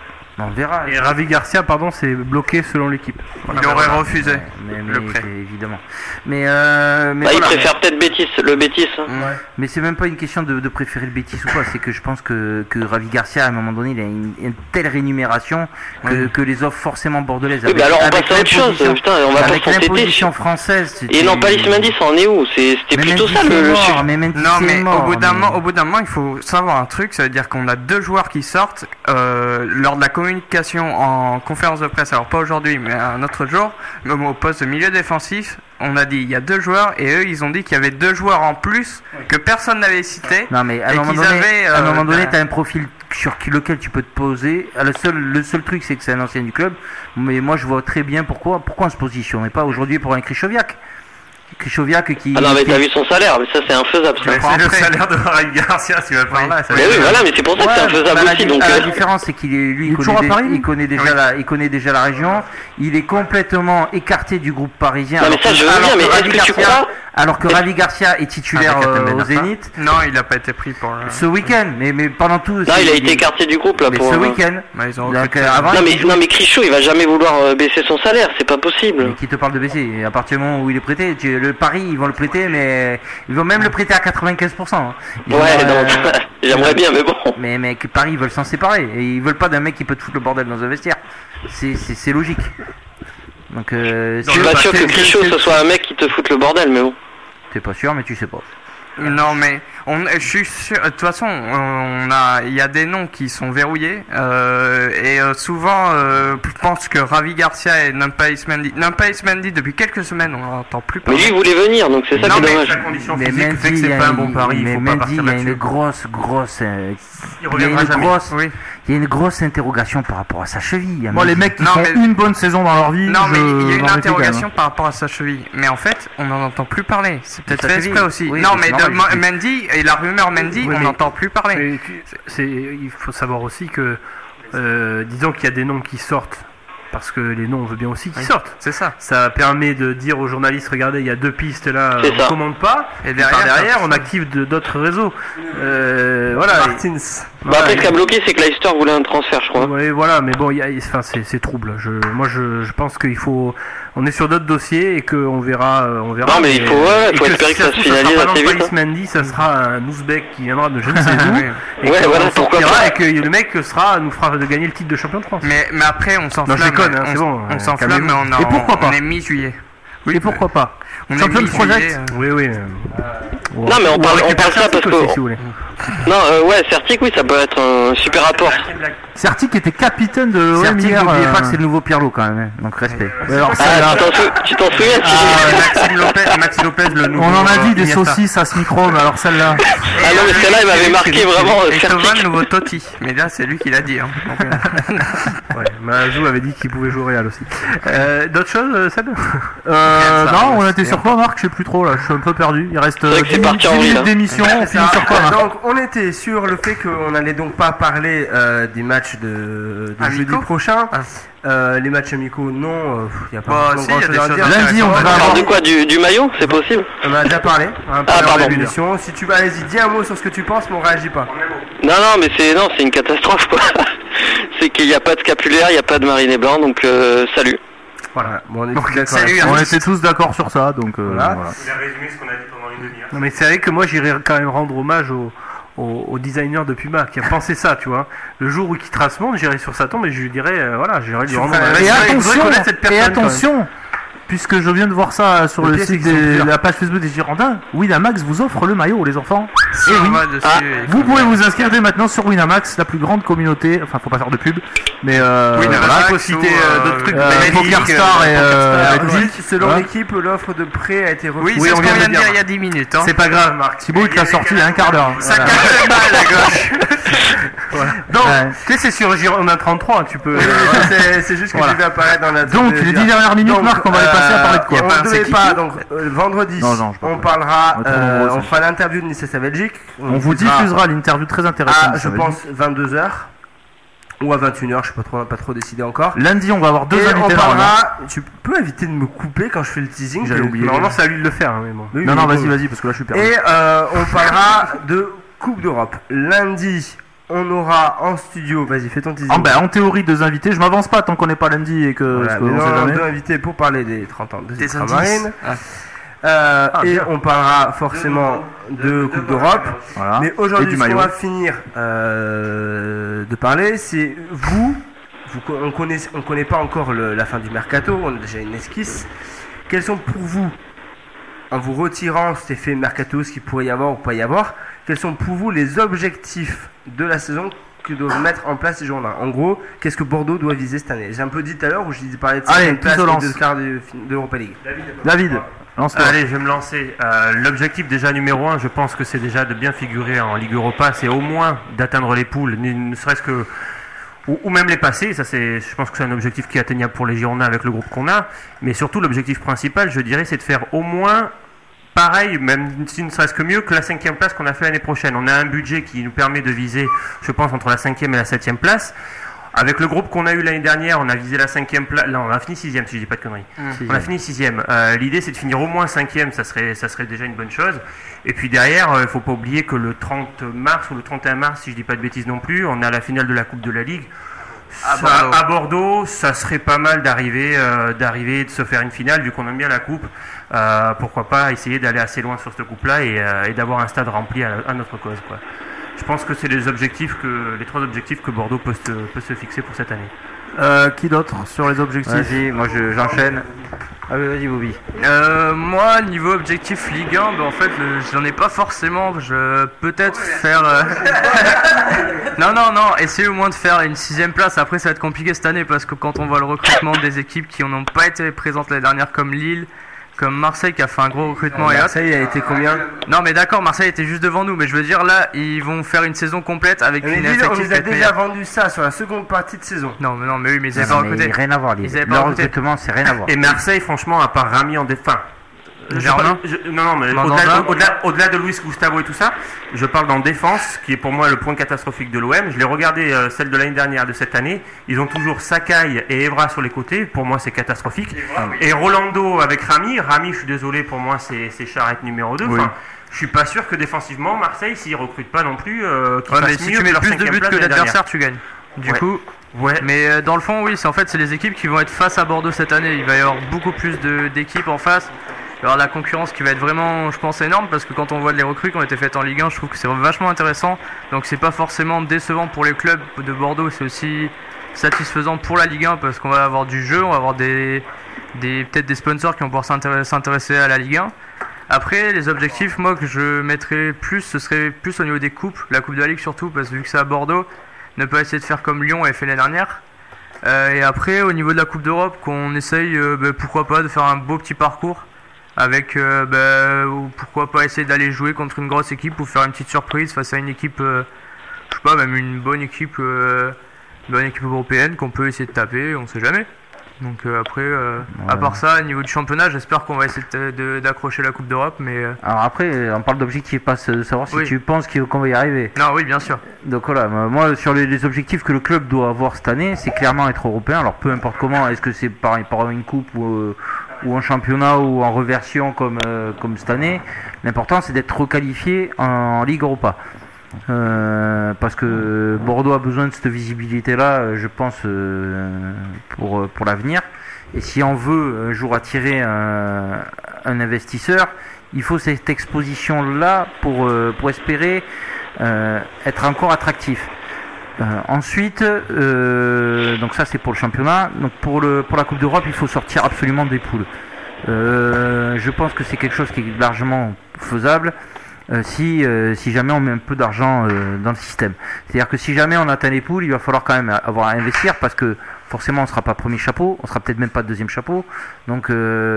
S6: On verra.
S5: Et Ravi Garcia, pardon, c'est bloqué selon l'équipe.
S11: Voilà, il aurait voilà. refusé
S6: mais, mais,
S11: le prêt.
S6: Évidemment. Mais, euh, mais
S4: bah,
S6: voilà,
S4: il préfère
S6: mais...
S4: peut-être Bétis, le Bétis. Hein.
S6: Ouais. Mais c'est même pas une question de, de préférer le Bétis ou pas. C'est que je pense que, que Ravi Garcia, à un moment donné, il a une, une telle rémunération que, oui. que les offres forcément bordelaises.
S4: Oui, avec, bah alors on passe à autre chose. Putain, on va
S6: avec
S4: pas
S6: l'imposition française.
S4: Et Nampalys Mendy, ça en est où? C'était plutôt ça le
S6: sujet. Mais non,
S11: mais
S6: mort,
S11: au bout d'un
S6: mais...
S11: moment, au bout d'un moment, il faut savoir un truc. Ça veut dire qu'on a deux joueurs qui sortent euh, lors de la communication en en conférence de presse, alors pas aujourd'hui mais un autre jour, même au poste de milieu défensif, on a dit il y a deux joueurs et eux ils ont dit qu'il y avait deux joueurs en plus que personne n'avait cité.
S6: Non mais à un moment donné, avaient, euh, à un moment donné bah... tu as un profil sur lequel tu peux te poser. Le seul, le seul truc c'est que c'est un ancien du club, mais moi je vois très bien pourquoi, pourquoi on se positionne et pas aujourd'hui pour un Krychowiak. Krychowiak qui...
S4: Ah non mais
S6: qui...
S4: t'as vu son salaire, mais ça c'est infaisable. Ça.
S12: C'est le salaire de Ravi Garcia si tu vas par là.
S4: Mais oui voilà, mais c'est pour ça que ouais, c'est infaisable
S6: bah,
S4: aussi.
S6: La,
S4: donc,
S6: la
S4: euh...
S6: différence c'est qu'il est, lui, il,
S10: il,
S6: connaît,
S10: des,
S6: il connaît déjà oui. la, il connaît déjà la région. Il est complètement écarté du groupe parisien.
S4: Non mais ça je veux bien, mais est-ce que tu crois
S6: Alors que Ravi Garcia est titulaire euh, au Zénith.
S11: Non, il n'a pas été pris pour. Euh...
S6: Ce week-end, mais, mais pendant tout.
S4: Non, il a été écarté du groupe là
S6: mais
S4: pour.
S6: Ce week-end.
S11: Bah, ils ont
S6: Donc, euh, avant,
S4: non mais non mais Crichot, il va jamais vouloir euh, baisser son salaire, c'est pas possible.
S6: Mais qui te parle de baisser? À partir du moment où il est prêté, tu, le Paris, ils vont le prêter, mais ils vont même le prêter à quatre-vingt-quinze pour cent.
S4: Ils ouais, vont, euh... donc j'aimerais bien, mais bon.
S6: Mais mais que Paris, ils veulent s'en séparer et ils veulent pas d'un mec qui peut te foutre le bordel dans un vestiaire. C'est c'est, c'est logique. Donc, euh,
S4: je suis pas sûr que Crichot ce soit un mec qui te foute le bordel, mais bon.
S6: T'es pas sûr, mais tu sais pas.
S11: Non, mais on, je suis sûr. De toute façon, on a, il y a des noms qui sont verrouillés euh, et euh, souvent, euh, je pense que Ravi Garcia et Nampalys Mendy, Nampalys Mendy depuis quelques semaines, on n'entend plus parler.
S4: Mais lui il voulait venir, donc c'est ça
S11: non,
S4: qui est dommage.
S11: La condition
S10: mais Mendy, fait que c'est pas un bon pari.
S6: Mais
S10: il faut
S6: Mendy,
S10: pas partir
S6: il y a
S10: là-dessus.
S6: une grosse, grosse. Euh,
S10: il reviendra jamais.
S6: Grosse,
S11: oui.
S6: Il y a une grosse interrogation par rapport à sa cheville.
S10: Moi, les mecs qui
S11: non,
S10: font
S11: mais...
S10: une bonne saison dans leur vie.
S11: Non,
S10: je...
S11: mais il y a une interrogation
S10: hein.
S11: par rapport à sa cheville. Mais en fait, on n'en entend plus parler. C'est peut-être fait exprès aussi.
S6: Oui,
S11: non, mais,
S6: mais
S11: de
S6: normal,
S11: Mendy et la rumeur Mendy,
S5: oui,
S11: on n'entend plus parler.
S5: Mais, c'est, il faut savoir aussi que, euh, disons qu'il y a des noms qui sortent. Parce que les noms, on veut bien aussi qu'ils oui, sortent.
S11: C'est ça.
S5: Ça permet de dire aux journalistes, regardez, il y a deux pistes là,
S4: c'est
S5: on
S4: ça.
S5: commande pas.
S11: Et derrière,
S5: derrière on active de, d'autres réseaux. Euh, voilà.
S7: Martins.
S4: Bah après, ce qui a bloqué, c'est que Leicester voulait un transfert, je crois.
S5: Ouais, voilà, mais bon, y a, enfin, c'est, c'est trouble. Je, moi, je, je pense qu'il faut. On est sur d'autres dossiers et qu'on verra, on verra.
S4: Non, mais il faut, ouais, faut espérer que ça se finalise assez vite.
S5: Paris Mendy, ça sera un Ouzbek qui viendra de je ne sais où.
S4: Et ouais, voilà, pourquoi pas.
S5: Et que le mec sera, nous fera de gagner le titre de champion de France.
S11: Mais, mais après, on s'enflamme.
S5: Non, je déconne, hein, c'est bon.
S11: On s'enflamme, mais on, a,
S10: et pourquoi pas
S11: on est mi-juillet.
S10: Oui, et pourquoi pas
S11: on
S10: champion de projet.
S5: Oui, oui. Euh...
S4: Non, mais on parle, on parle ça parce que.
S5: Aussi, si vous voulez.
S4: Non, euh, ouais, Certic, oui, ça peut être un super rapport.
S10: Certic était capitaine de l'O M
S6: Certic,
S10: hier.
S6: n'oubliez
S10: euh...
S6: pas que c'est le nouveau Pirlo quand même, hein, donc respect.
S10: Ouais, alors, ça,
S4: ah,
S10: là...
S4: tu, t'en sou... tu t'en souviens
S11: ah, Maxime Lopez, Maxime Lopez, le nouveau.
S10: On en a dit des saucisses à ce micro, mais alors celle-là.
S4: Ah non, mais celle-là, il m'avait marqué vraiment.
S11: Et Thomas, le nouveau Totti. Mais là, c'est lui qui l'a dit. Hein.
S5: Ouais, Majou avait dit qu'il pouvait jouer au Real aussi. Euh, d'autres choses, Seb
S10: euh, Non, on était sur quoi, Marc? Je sais plus trop là, je suis un peu perdu. Il reste dix minutes d'émission, on finit sur quoi, Marc?
S7: Donc, on était sur le fait qu'on n'allait donc pas parler euh, des matchs de, de jeudi prochain. Ah. Euh, les matchs amicaux, non, il euh, n'y a pas
S11: bon, si, grand chose à dire.
S10: Lundi, on va
S4: avoir... de quoi du, du maillot, c'est possible?
S7: On a déjà parlé. Hein,
S4: ah, pardon.
S7: L'émission. Si tu vas, allez-y, dis un mot sur ce que tu penses, mais on réagit pas.
S4: Non, non, mais c'est non, c'est une catastrophe, quoi. C'est qu'il n'y a pas de scapulaire, il n'y a pas de mariné blanc, donc euh, salut.
S7: Voilà, bon, on, est
S10: donc,
S7: d'accord
S10: salut, on était tous d'accord sur ça, donc euh, voilà.
S11: voilà. Il a résumé ce qu'on a dit pendant une demi-heure.
S5: Non, mais c'est vrai que moi, j'irais quand même rendre hommage au. Au, au designer de Puma qui a pensé ça, tu vois. Le jour où il quittera ce monde, j'irai sur sa tombe et je lui dirais, euh, voilà, j'irai lui rendre.
S10: Et, et attention, et attention, puisque je viens de voir ça sur le, le site de la page Facebook des Girondins, Winamax vous offre le maillot, les enfants. Et oui, ah, vous pouvez vous inscrire dès maintenant sur Winamax, la plus grande communauté. Enfin, faut pas faire de pub, mais euh,
S11: oui,
S10: voilà,
S11: il faut citer euh, d'autres trucs.
S10: Euh, PokerStar et euh,
S7: selon l'équipe, l'offre de prêt a été refusée.
S11: Oui, c'est ce qu'on vient de dire il y a dix minutes. Hein.
S10: C'est pas grave, Marc. Thibaut, il te l'a sorti il y a un quart d'heure.
S11: Ça cache le mal à gauche.
S5: Voilà. Donc, ouais. Tu sais, c'est sur Girondin trente-trois, tu peux.
S7: c'est, c'est juste que voilà. Je vais apparaître dans la.
S10: Donc, les dix dernières minutes, donc, Marc, on va euh, les passer à parler de quoi?
S7: On ne devait pas, donc, euh, vendredi, non, non, on parlera, on, euh, on fera l'interview de Nice Belgique.
S10: On, on vous diffusera l'interview très intéressante.
S7: À, je pense, vingt-deux heures. Ou à vingt et une heures, je ne sais pas trop, pas trop décidé encore.
S10: Lundi, on va avoir deux
S7: et
S10: invités.
S7: On parlera, tu peux éviter de me couper quand je fais le teasing.
S5: J'avais oublié. Normalement, c'est à lui de le faire. Mais bon.
S10: Oui, non, non, vas-y, vas-y, parce que là, je suis perdu.
S7: Et euh, on parlera de Coupe d'Europe. Lundi, on aura en studio, vas-y, fais ton teasing.
S10: Ah, ben, en théorie, deux invités. Je m'avance pas tant qu'on n'est pas lundi et que.
S7: Voilà,
S10: que
S7: on
S10: on
S7: sait
S10: jamais.
S7: Deux invités pour parler des trente ans de
S11: des
S7: Ultramarines. Ah. Euh, ah, et bien. On parlera forcément de Coupe d'Europe. Voilà. Mais aujourd'hui, ce qu'on va finir euh, de parler, c'est vous. vous on ne connaît, on connaît pas encore le, la fin du mercato, on a déjà une esquisse. Quels sont pour vous, en vous retirant cet effet mercato, ce qu'il pourrait y avoir ou pas y avoir, quels sont pour vous les objectifs de la saison que doivent mettre en place les Girondins? En gros, qu'est-ce que Bordeaux doit viser cette année? J'ai un peu dit tout à l'heure où je disais parler de cette place et de quart de l'Europa League.
S10: David, David.
S12: Allez, je vais me lancer. Euh, l'objectif déjà numéro un, je pense que c'est déjà de bien figurer en Ligue Europa, c'est au moins d'atteindre les poules, ne, ne serait-ce que ou, ou même les passer. Ça, c'est, je pense que c'est un objectif qui est atteignable pour les Girondins avec le groupe qu'on a. Mais surtout, l'objectif principal, je dirais, c'est de faire au moins pareil, même si ne serait-ce que mieux que la cinquième place qu'on a fait l'année prochaine. On a un budget qui nous permet de viser, je pense, entre la cinquième et la septième place. Avec le groupe qu'on a eu l'année dernière, on a visé la cinquième place. Là, on a fini sixième, si je dis pas de conneries. Mmh. On a fini sixième. Euh, l'idée, c'est de finir au moins cinquième, ça serait, ça serait déjà une bonne chose. Et puis derrière, il euh, faut pas oublier que le trente mars ou le trente et un mars, si je dis pas de bêtises non plus, on a la finale de la Coupe de la Ligue. À, ça, Bordeaux. à Bordeaux, ça serait pas mal d'arriver, euh, d'arriver, de se faire une finale, vu qu'on aime bien la coupe. Euh, pourquoi pas essayer d'aller assez loin sur cette coupe-là et, euh, et d'avoir un stade rempli à, à notre cause, quoi. Je pense que c'est les objectifs que les trois objectifs que Bordeaux peut se, peut se fixer pour cette année.
S10: Euh, qui d'autre sur les objectifs?
S6: Vas-y, moi je, j'enchaîne. Ah oui, vas-y Bobby.
S13: Euh, moi, niveau objectif Ligue un, ben, en fait, le, j'en ai pas forcément. Je peut-être faire. Euh... non, non, non. Essayer au moins de faire une sixième place. Après, ça va être compliqué cette année parce que quand on voit le recrutement des équipes qui n'ont pas été présentes l'année dernière, comme Lille, comme Marseille qui a fait un gros recrutement.
S7: Euh, et Marseille a été combien?
S13: Non mais d'accord, Marseille était juste devant nous, mais je veux dire là ils vont faire une saison complète avec
S7: mais
S13: une
S7: Lille,
S13: effectif.
S7: On nous a déjà meilleur. vendu ça sur la seconde partie de saison.
S13: Non mais non mais oui mais ils avaient pas recruté.
S6: Rien à voir, les leur recrutement c'est rien à voir.
S12: Et Marseille franchement à part Rami en défense.
S13: Germain
S12: je, non, non, mais au-delà, au-delà, au-delà de Luis Gustavo et tout ça, je parle dans défense, qui est pour moi le point catastrophique de l'O M. Je l'ai regardé, euh, celle de l'année dernière, de cette année. Ils ont toujours Sakai et Evra sur les côtés. Pour moi, c'est catastrophique. Evra, oui. Et Rolando avec Rami. Rami, je suis désolé, pour moi, c'est, c'est charrette numéro deux. Oui. Enfin, je suis pas sûr que défensivement, Marseille, s'ils recrutent pas non plus, euh, qu'ils
S13: ouais,
S12: fassent
S13: mais si
S12: mieux
S13: tu mets plus de buts que l'adversaire, tu gagnes. Du
S12: ouais.
S13: coup.
S12: Ouais.
S13: Mais euh, dans le fond, oui, c'est en fait, c'est les équipes qui vont être face à Bordeaux cette année. Il va y avoir beaucoup plus de, d'équipes en face. Alors la concurrence qui va être vraiment, je pense, énorme parce que quand on voit les recrues qui ont été faites en Ligue un, je trouve que c'est vachement intéressant. Donc c'est pas forcément décevant pour les clubs de Bordeaux, c'est aussi satisfaisant pour la Ligue un parce qu'on va avoir du jeu, on va avoir des, des peut-être des sponsors qui vont pouvoir s'intéresser à la Ligue un. Après les objectifs, moi que je mettrais plus, ce serait plus au niveau des coupes, la Coupe de la Ligue surtout parce que vu que c'est à Bordeaux, ne pas essayer de faire comme Lyon avait fait l'année dernière. Euh, et après au niveau de la Coupe d'Europe, qu'on essaye, euh, bah, pourquoi pas de faire un beau petit parcours. Avec, euh, bah, ou pourquoi pas essayer d'aller jouer contre une grosse équipe ou faire une petite surprise face à une équipe, euh, je sais pas, même une bonne équipe, euh, bonne équipe européenne qu'on peut essayer de taper, on sait jamais. Donc euh, après, euh, ouais. à part ça, au niveau du championnat, j'espère qu'on va essayer de, de, d'accrocher la Coupe d'Europe. Mais euh...
S6: alors après, on parle d'objectifs, pas de savoir si oui. tu penses qu'on va y arriver.
S13: Non, oui, bien sûr.
S6: Donc voilà, moi sur les, les objectifs que le club doit avoir cette année, c'est clairement être européen. Alors peu importe comment, est-ce que c'est par, par une coupe ou euh, ou en championnat ou en reversion comme, euh, comme cette année, l'important c'est d'être requalifié en, en Ligue Europa. Euh, parce que Bordeaux a besoin de cette visibilité là, je pense, euh, pour, pour l'avenir. Et si on veut un jour attirer un, un investisseur, il faut cette exposition là pour, euh, pour espérer euh, être encore attractif. Euh, ensuite, euh, donc ça c'est pour le championnat. Donc pour le pour la Coupe d'Europe, il faut sortir absolument des poules. Euh, je pense que c'est quelque chose qui est largement faisable euh, si euh, si jamais on met un peu d'argent euh, dans le système. C'est-à-dire que si jamais on atteint les poules, il va falloir quand même avoir à investir parce que forcément on sera pas premier chapeau, on sera peut-être même pas deuxième chapeau. Donc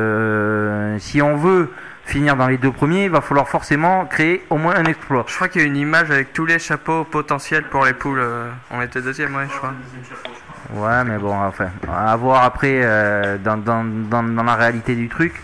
S6: euh, si on veut finir dans les deux premiers, il va falloir forcément créer au moins un exploit.
S13: Je crois qu'il y a une image avec tous les chapeaux potentiels pour les poules. On était deuxième, ouais, je crois.
S6: Ouais, mais bon, enfin, à voir après euh, dans, dans, dans, dans la réalité du truc.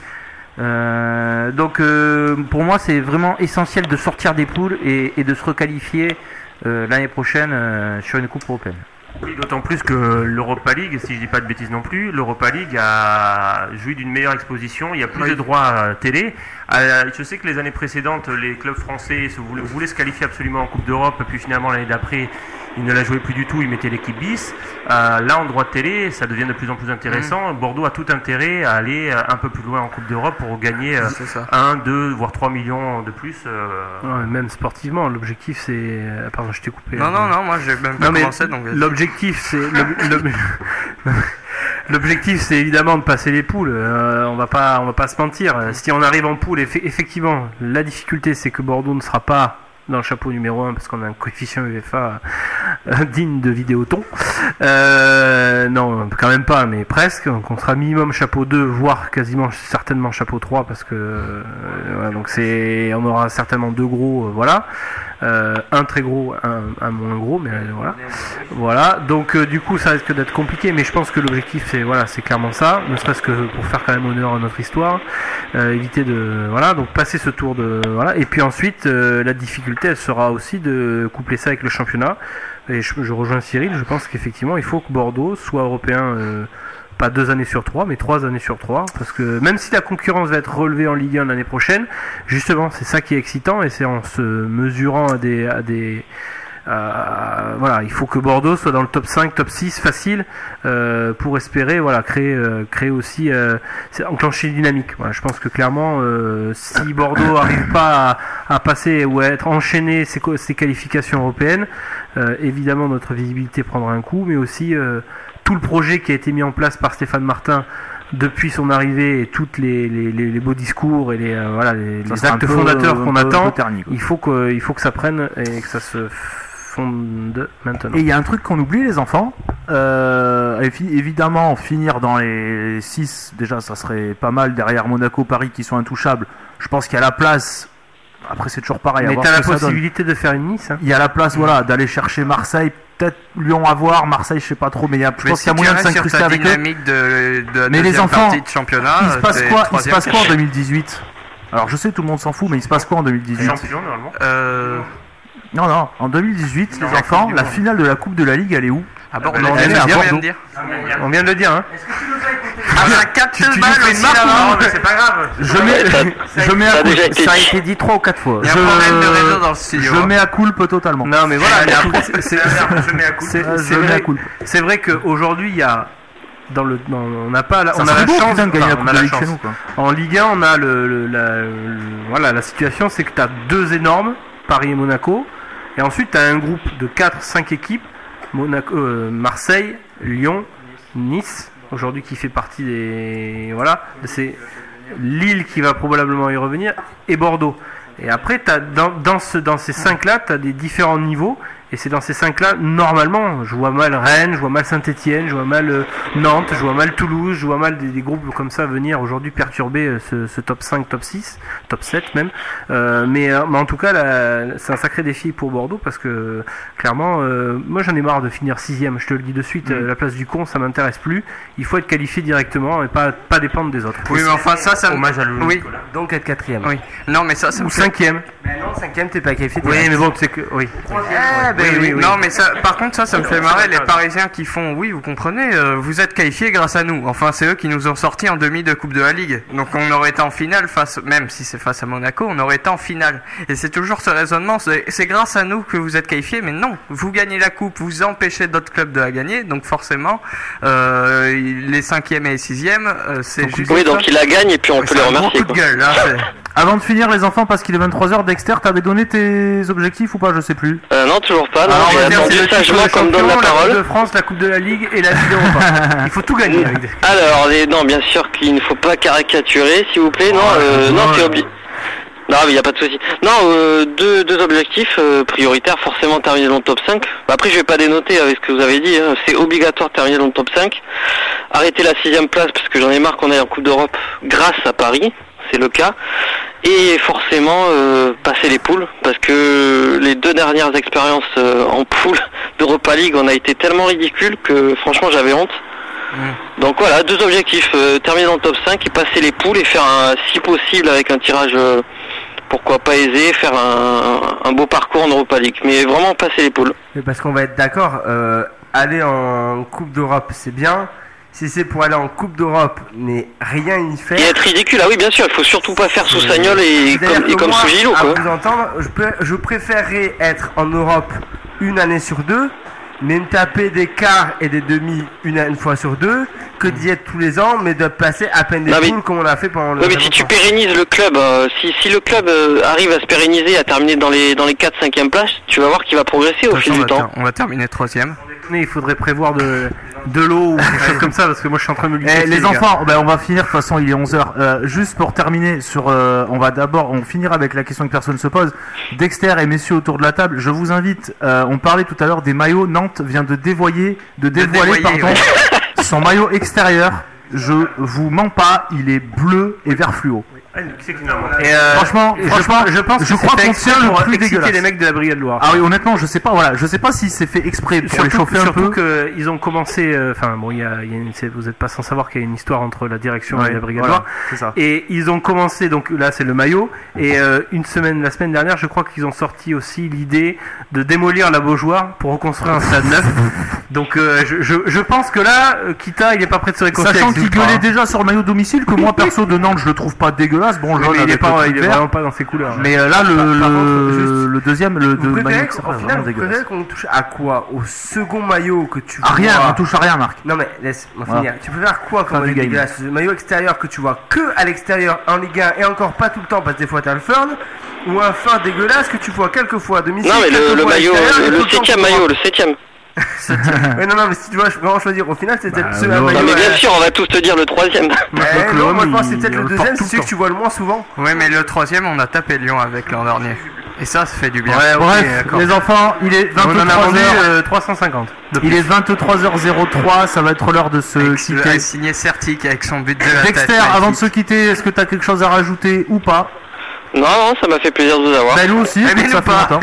S6: Euh, donc, euh, pour moi, c'est vraiment essentiel de sortir des poules et, et de se requalifier euh, l'année prochaine euh, sur une coupe européenne.
S12: Oui, d'autant plus que l'Europa League, si je dis pas de bêtises non plus, l'Europa League a joui d'une meilleure exposition, il y a plus oui. de droits à télé. Je sais que les années précédentes, les clubs français voulaient, voulaient se qualifier absolument en Coupe d'Europe, puis finalement l'année d'après, ils ne la jouaient plus du tout, ils mettaient l'équipe bis. Euh, là, en droit de télé, ça devient de plus en plus intéressant. Mmh. Bordeaux a tout intérêt à aller un peu plus loin en Coupe d'Europe pour gagner euh, un, deux, voire trois millions de plus. Euh...
S5: Ouais, même sportivement, l'objectif c'est... Pardon, je t'ai coupé.
S13: Non, non, non, moi j'ai même pas non, commencé. Donc...
S5: L'objectif c'est... L'objectif c'est évidemment de passer les poules. Euh, on va pas, on va pas se mentir. Si on arrive en poule, eff- effectivement, la difficulté c'est que Bordeaux ne sera pas dans le chapeau numéro un parce qu'on a un coefficient U F A euh, digne de Vidéoton. Euh, non, quand même pas, mais presque. Donc on sera minimum chapeau deux, voire quasiment certainement chapeau trois parce que euh, ouais, donc c'est, on aura certainement deux gros, euh, voilà. Euh, un très gros, un, un moins gros, mais euh, voilà. Voilà. Donc euh, du coup, ça risque d'être compliqué, mais je pense que l'objectif c'est voilà, c'est clairement ça, ne serait-ce que pour faire quand même honneur à notre histoire, euh, éviter de voilà, donc passer ce tour de voilà, et puis ensuite euh, la difficulté, elle sera aussi de coupler ça avec le championnat. et je, je rejoins Cyril, je pense qu'effectivement il faut que Bordeaux soit européen, euh, pas deux années sur trois, mais trois années sur trois, parce que même si la concurrence va être relevée en Ligue un l'année prochaine, justement c'est ça qui est excitant, et c'est en se mesurant à des... À des Euh, voilà, il faut que Bordeaux soit dans le top cinq, top six facile euh, pour espérer voilà, créer, euh, créer aussi euh, enclencher une dynamique. Voilà, je pense que clairement euh, si Bordeaux n'arrive pas à, à passer ou à être enchaîné ses, ses qualifications européennes, euh, évidemment notre visibilité prendra un coup, mais aussi euh, tout le projet qui a été mis en place par Stéphane Martin depuis son arrivée et tous les, les, les, les beaux discours et les, euh, voilà, les, les actes fondateurs qu'on attend, il faut que, il faut que ça prenne et que ça se fonde maintenant.
S10: Et il y a un truc qu'on oublie, les enfants, euh, évidemment finir dans les six, déjà ça serait pas mal, derrière Monaco, Paris qui sont intouchables. Je pense qu'il y a la place, après c'est toujours pareil.
S5: Mais t'as la possibilité de faire une Nice, hein.
S10: Il y a la place, mmh. voilà, d'aller chercher Marseille, peut-être Lyon à voir, Marseille je sais pas trop, mais il y a, je
S11: mais
S10: pense
S11: si
S10: qu'il y a moyen de s'incruster avec eux.
S11: De, de
S10: mais les enfants,
S11: de championnat,
S10: il se passe quoi, il se passe quoi en deux mille dix-huit? Alors je sais tout le monde s'en fout, mais il se passe quoi en deux mille dix-huit?
S12: Champion normalement.
S11: Euh...
S10: Non, non, en deux mille dix-huit, non, les enfants, la finale de la Coupe de la Ligue, elle est où?
S11: Ah bon, on, on, vient,
S5: vient,
S11: vient de dire.
S5: On vient de le dire, hein.
S11: Est-ce que tu nous as écouté? Ah, ça capte le mal aussi là-bas, mais c'est pas grave.
S10: Je mets, je mets à coup, ça a été dit trois ou quatre fois.
S11: Il y a un problème de réseau dans le studio.
S10: Je mets à culpe totalement.
S5: Non, mais voilà, mais après, c'est
S11: je mets à culpe.
S5: C'est vrai qu'aujourd'hui, il y a. Dans le, dans, on n'a pas, la, on a la
S10: beau,
S5: chance
S10: de gagner
S5: enfin,
S10: la Coupe de Ligue
S5: chance.
S10: Chez nous, quoi.
S5: En Ligue un, on a le, le, la, le voilà, la situation, c'est que tu as deux énormes, Paris et Monaco, et ensuite tu as un groupe de quatre cinq équipes, Monaco, euh, Marseille, Lyon, Nice, aujourd'hui qui fait partie des, voilà, de ces, Lille qui va probablement y revenir, et Bordeaux. Et après, t'as, dans, dans, ce, dans ces cinq-là, tu as des différents niveaux. Et c'est dans ces cinq-là, normalement, je vois mal Rennes, je vois mal Saint-Etienne, je vois mal euh, Nantes, je vois mal Toulouse, je vois mal des, des groupes comme ça venir aujourd'hui perturber euh, ce, ce top cinq, top six, top sept même. Euh, mais, euh, mais en tout cas, là, c'est un sacré défi pour Bordeaux parce que clairement, euh, moi j'en ai marre de finir sixième, je te le dis de suite, mmh. euh, la place du con, ça m'intéresse plus. Il faut être qualifié directement et pas, pas dépendre des autres.
S11: Oui, mais enfin, ça, ça.
S12: Hommage à Louis.
S11: Oui.
S7: Donc être quatrième.
S11: Oui. Non, mais ça, ça.
S5: Ou cinquième.
S7: Mais non, cinquième, t'es pas qualifié.
S5: Oui, mais bon, c'est que. Oui.
S11: Ah, ben oui, oui, oui. Non, mais ça, par contre, ça, ça me fait marrer les Parisiens qui font, oui, vous comprenez, euh, vous êtes qualifiés grâce à nous. Enfin, c'est eux qui nous ont sortis en demi de Coupe de la Ligue. Donc, on aurait été en finale face, même si c'est face à Monaco, on aurait été en finale. Et c'est toujours ce raisonnement, c'est, c'est grâce à nous que vous êtes qualifiés, mais non, vous gagnez la Coupe, vous empêchez d'autres clubs de la gagner, donc forcément, euh, les cinquièmes et les sixièmes, euh, c'est
S4: donc,
S11: juste.
S4: Oui, donc ils la gagnent et puis on peut les remercier.
S11: Coup de gueule, hein, c'est...
S10: Avant de finir, les enfants, parce qu'il est vingt-trois heures, Dexter, t'avais donné tes objectifs ou pas? Je sais plus.
S4: Euh, non, toujours pas. Non,
S5: alors,
S4: j'ai attendu sagement qu'on me donne la parole.
S5: La Coupe de France, la Coupe de la Ligue et la Ligue Europa. Il faut tout gagner. Avec des...
S4: Alors, les... non, bien sûr qu'il ne faut pas caricaturer, s'il vous plaît. Non,
S5: oh,
S4: euh, non,
S5: non,
S4: c'est obligé. Non, mais il n'y a pas de souci. Non, euh, deux, deux objectifs euh, prioritaires, forcément terminer dans le top cinq. Après, je vais pas dénoter avec ce que vous avez dit. Hein. C'est obligatoire de terminer dans le top cinq. Arrêter la sixième place, parce que j'en ai marre qu'on aille en Coupe d'Europe grâce à Paris. C'est le cas. Et forcément euh, passer les poules, parce que les deux dernières expériences euh, en poule d'Europa League, on a été tellement ridicule que franchement j'avais honte. Mmh. Donc voilà, deux objectifs, euh, terminer dans le top cinq et passer les poules et faire un, si possible avec un tirage euh, pourquoi pas aisé, faire un, un beau parcours en Europa League, mais vraiment passer les poules.
S7: Mais parce qu'on va être d'accord, euh, aller en Coupe d'Europe c'est bien. Si c'est pour aller en Coupe d'Europe, mais rien y faire.
S4: Et être ridicule, ah oui, bien sûr, il faut surtout pas faire sous Sagnol et comme, et comme sous Gilot, quoi.
S7: À vous entendre, je, peux, je préférerais être en Europe une année sur deux, mais me taper des quarts et des demi une, une fois sur deux, que d'y être tous les ans, mais de passer à peine des poules comme on a fait pendant le.
S4: Oui, mais si tu pérennises le club, euh, si, si le club euh, arrive à se pérenniser, à terminer dans les dans les quatre cinquième places, tu vas voir qu'il va progresser au fil du temps.
S11: On va terminer troisième.
S5: Il faudrait prévoir de, de l'eau ou quelque chose comme ça parce que moi je suis en train de me
S10: eh, les, les enfants, ben, on va finir, de toute façon il est onze heures. Euh, juste pour terminer, sur, euh, on va d'abord, on finira avec la question que personne se pose. Dexter et messieurs autour de la table, je vous invite, euh, on parlait tout à l'heure des maillots, Nantes vient de dévoyer, de dévoiler, de dévoyer, pardon, ouais. son maillot extérieur. Je vous mens pas, il est bleu et vert fluo. Et euh, franchement,
S7: je
S10: franchement,
S7: pense, je pense,
S10: je
S7: que
S10: crois
S7: c'est
S10: qu'on
S7: fait
S10: tient le
S7: pour
S10: plus
S7: exciter
S10: dégueulasse.
S7: les mecs de la Brigade Loire.
S10: Ah oui, honnêtement, je sais pas. Voilà, je sais pas si c'est fait exprès pour les chauffer un
S5: surtout
S10: peu.
S5: qu'ils ont commencé. Enfin, euh, bon, il y a, il y a une, vous n'êtes pas sans savoir qu'il y a une histoire entre la direction
S10: Ouais,
S5: et la Brigade
S10: voilà,
S5: Loire.
S10: c'est ça.
S5: Et ils ont commencé. Donc là, c'est le maillot. Et euh, une semaine, la semaine dernière, je crois qu'ils ont sorti aussi l'idée de démolir la Beaujoire pour reconstruire un stade neuf. Donc euh, je, je, je pense que là, Kita, il est pas prêt de se réconcilier.
S10: Sachant
S5: avec
S10: qu'il
S5: Ultra,
S10: gueulait
S5: hein.
S10: déjà sur le maillot domicile, que moi perso de Nantes, je le trouve pas dégueulasse. Bon,
S5: Oui,
S10: jaune
S5: mais il est
S10: avec
S5: pas,
S10: le
S5: il est
S10: vert.
S5: vraiment pas dans ses couleurs.
S10: Mais euh, là, le,
S7: Par- par
S10: le,
S7: contre, juste-
S10: le deuxième, le
S7: Vous
S10: de
S7: préférez
S10: maillot,
S7: qu'au
S10: c'est
S7: final,
S10: vraiment
S7: vous préférez
S10: dégueulasse.
S7: qu'on touche à quoi? Au second maillot que tu
S10: À
S7: vois.
S10: rien, on touche à rien, Marc.
S7: Non mais laisse-moi
S10: Voilà.
S7: finir. Tu préfères quoi
S10: Fin
S7: comme
S10: du
S7: maillot
S10: game.
S7: dégueulasse? Le maillot extérieur que tu vois que à l'extérieur en Ligue un et encore pas tout le temps parce que des fois t'as le fern, ou un fern dégueulasse que tu vois quelques fois à domicile?
S4: Non, mais le,
S7: quelques
S4: le
S7: fois à
S4: maillot,
S7: l'extérieur, et
S4: le,
S7: tout
S4: le
S7: temps
S4: septième
S7: tu vois-
S4: maillot, le septième.
S7: Ouais, non, non, mais si tu dois vraiment choisir, au final c'est peut-être
S10: Bah,
S7: ce
S10: non,
S7: maillot.
S4: Non, mais bien
S7: euh,
S4: sûr, on va tous te dire le troisième.
S7: eh, non, moi je pense que c'est
S10: il-
S7: peut-être
S10: il
S7: le
S10: le
S7: deuxième,
S10: porte tout
S7: c'est
S10: le
S7: celui que
S10: temps.
S7: tu vois le moins souvent.
S11: Oui, mais le troisième, on a tapé Lyon avec l'an dernier. Et ça, ça fait du bien.
S5: Ouais, ok,
S10: Bref,
S5: d'accord.
S10: les enfants, il est
S5: On en a
S10: vingt-trois
S5: vendu
S10: heures.
S5: euh, trois cent cinquante. de
S10: Il
S5: plus.
S10: est vingt-trois heures zéro trois, ça va être l'heure de se
S11: Avec ce-
S10: quitter.
S11: avec signé Certic avec son but de la tête.
S10: Dexter, avant de se quitter, est-ce que tu as quelque chose à rajouter ou pas?
S4: Non, non, ça m'a fait plaisir de vous avoir.
S10: Bah, nous aussi,
S7: Eh, mais
S10: ça
S7: nous
S10: fait
S7: pas.
S10: longtemps.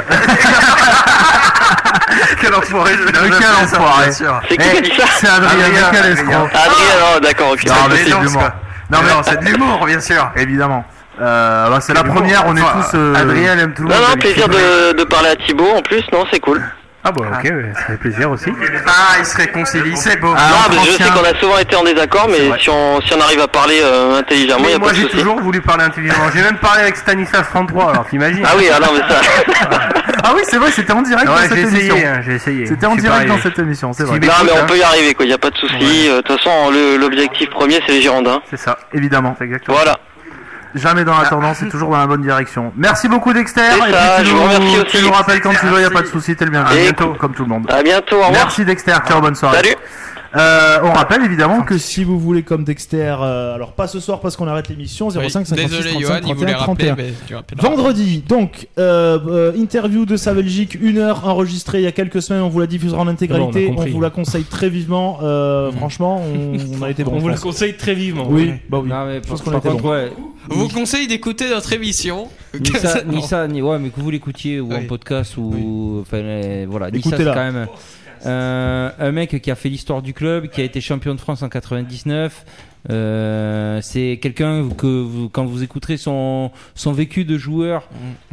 S7: Quel enfoiré, je
S10: Euh, Quel enfoiré.
S4: C'est qui qui a dit ça?
S10: C'est Adrien,
S7: Adrien,
S10: quel
S7: Adrien.
S10: escroc.
S4: Adrien, non, d'accord, ok.
S10: Non, mais
S11: des
S10: c'est de
S11: danses,
S10: l'humour.
S11: quoi.
S10: Non, mais
S11: Non, c'est de l'humour, bien sûr.
S10: évidemment. Euh, bah, c'est la
S7: C'est de
S10: première, on est
S7: l'humour.
S10: tous. euh,
S7: Adrien aime tout le
S4: Non,
S7: monde.
S4: non, plaisir de, de parler à Thibaut en plus, non, c'est cool.
S5: Ah bon, ok, ouais, ça fait plaisir aussi.
S11: Ah, il se réconcilie, c'est beau.
S10: Ah,
S4: non,
S10: on
S4: mais je sais
S10: tient.
S4: qu'on a souvent été en désaccord, mais si on, si on arrive à parler euh, intelligemment, il
S5: Mais
S4: n'y a
S5: moi
S4: pas de
S5: j'ai
S4: souci.
S5: toujours voulu parler intelligemment. J'ai même parlé avec Stanislas trente-trois, alors t'imagines.
S4: Ah oui, ah non, mais ça.
S10: Ah oui, c'est vrai, c'était en direct
S5: Ouais,
S10: dans cette
S5: j'ai
S10: émission.
S5: essayé, hein, j'ai essayé.
S10: C'était en
S5: Je suis
S10: direct
S5: pas
S10: dans
S5: arrivé.
S10: cette émission, c'est
S5: Si
S10: vrai.
S5: tu
S4: Non, mais
S5: m'écoutes,
S4: on peut y arriver, quoi, il n'y a pas de souci. Euh, De toute façon, le- l'objectif premier, c'est les Girondins.
S5: C'est ça,
S10: Évidemment.
S5: c'est exactement.
S4: Voilà.
S10: Jamais dans la tendance, c'est toujours dans la bonne direction. Merci beaucoup Dexter.
S4: C'est
S10: Et
S4: ça,
S10: puis tu
S4: je vous
S10: nous,
S4: remercie
S10: tu
S4: aussi.
S10: nous rappelles quand tu veux, y a pas de souci, t'es le bienvenu.
S4: Et
S10: À bientôt, comme tout le monde.
S4: À bientôt, au revoir.
S10: Merci Dexter, ciao, bonne soirée.
S4: Salut.
S10: Euh, on rappelle évidemment
S3: Que si vous voulez comme Dexter, euh, alors pas ce soir parce qu'on arrête l'émission, zéro cinq cinquante-six
S14: Désolé,
S3: trente-cinq
S14: Johan, il
S3: trente et
S14: voulait
S3: un
S14: rappeler,
S3: trente et un.
S14: mais tu rappelleras.
S3: Vendredi, donc, euh, euh, interview de sa Belgique, une heure enregistrée il y a quelques semaines, on vous la diffusera en intégralité,
S15: Bon, on a
S3: on,
S15: compris.
S3: vous la conseille très vivement, euh, franchement, on, on a été bon.
S15: On vous
S3: je
S15: la
S3: pense.
S15: conseille très vivement.
S3: Oui, bah oui.
S16: Non, mais
S3: Je
S16: par,
S3: pense qu'on a
S16: par
S3: été
S16: contre,
S3: bon.
S16: ouais.
S14: On vous conseille d'écouter notre émission.
S16: Ni ça, ni
S14: Non.
S16: ça, ni ouais, mais que vous l'écoutiez ou
S14: Oui.
S16: en podcast ou enfin euh, voilà. Ni ça,
S3: Écoutez-la.
S16: c'est quand même euh, un mec qui a fait l'histoire du club, qui a été champion de France en quatre-vingt-dix-neuf. Euh, c'est quelqu'un que vous, quand vous écouterez son son vécu de joueur,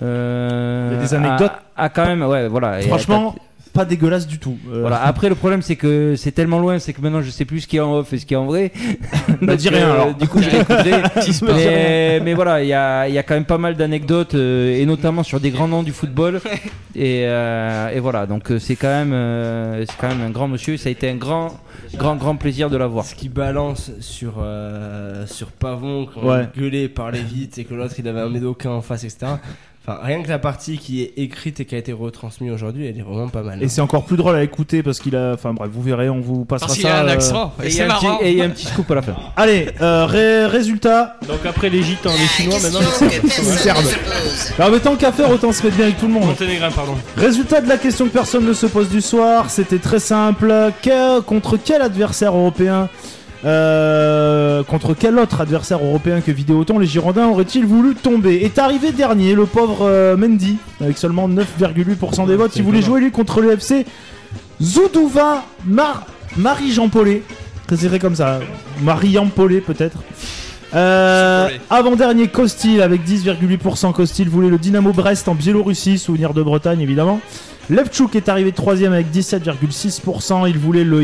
S16: euh,
S3: Il y a des anecdotes.
S16: a, a quand même ouais voilà. Et
S3: Franchement, pas dégueulasse du tout. Euh,
S16: voilà. Après, le problème, c'est que c'est tellement loin, c'est que maintenant, je sais plus ce qui est en off et ce qui est en vrai.
S3: Bah,
S16: Donc,
S3: dis rien,
S16: euh,
S3: alors.
S16: Du coup, je l'écouterai.
S3: Dis pas.
S16: mais, mais voilà, il y a, il y a quand même pas mal d'anecdotes, euh, et notamment sur des grands noms du football. Et, euh, et voilà, donc euh, c'est quand même, euh, c'est quand même un grand monsieur. Ça a été un grand, grand, grand plaisir de l'avoir.
S15: Ce qui balance sur, euh, sur Pavon, quand
S3: Ouais.
S15: il gueulait, parlait vite et que l'autre il avait un médocain en face, et cetera. Enfin, rien que la partie qui est écrite et qui a été retransmise aujourd'hui, elle est vraiment pas mal.
S3: Et c'est encore plus drôle à écouter parce qu'il a. Enfin bref, vous verrez, on vous passera
S14: Parce qu'il
S3: ça.
S14: a un
S3: euh,
S14: accent.
S16: Et
S14: Et
S16: il y
S14: c'est
S16: a un petit-
S14: marrant.
S16: et il y a un petit scoop à la fin.
S3: Allez, euh, ré- résultat.
S15: Donc après les gitans, les chinois, maintenant les
S3: Superbe. Alors, mais tant qu'à faire, autant se mettre bien avec tout le monde.
S15: Monténégrin, pardon.
S3: Résultat de la question que personne ne se pose du soir, c'était très simple. Que- contre quel adversaire européen, euh, contre quel autre adversaire européen que Vidéoton les Girondins auraient-ils voulu tomber? Est arrivé dernier le pauvre euh, Mendy, avec seulement neuf virgule huit pour cent des votes. Il voulait jouer lui contre le F C Zoudouva Mar Marie-Jean Paulet. Précisé comme ça. Marie-Jean Paulet peut-être. Euh, avant-dernier Kostil avec dix virgule huit pour cent. Kostil voulait le Dynamo Brest en Biélorussie, souvenir de Bretagne évidemment. Levchuk est arrivé troisième avec dix-sept virgule six pour cent. Il voulait le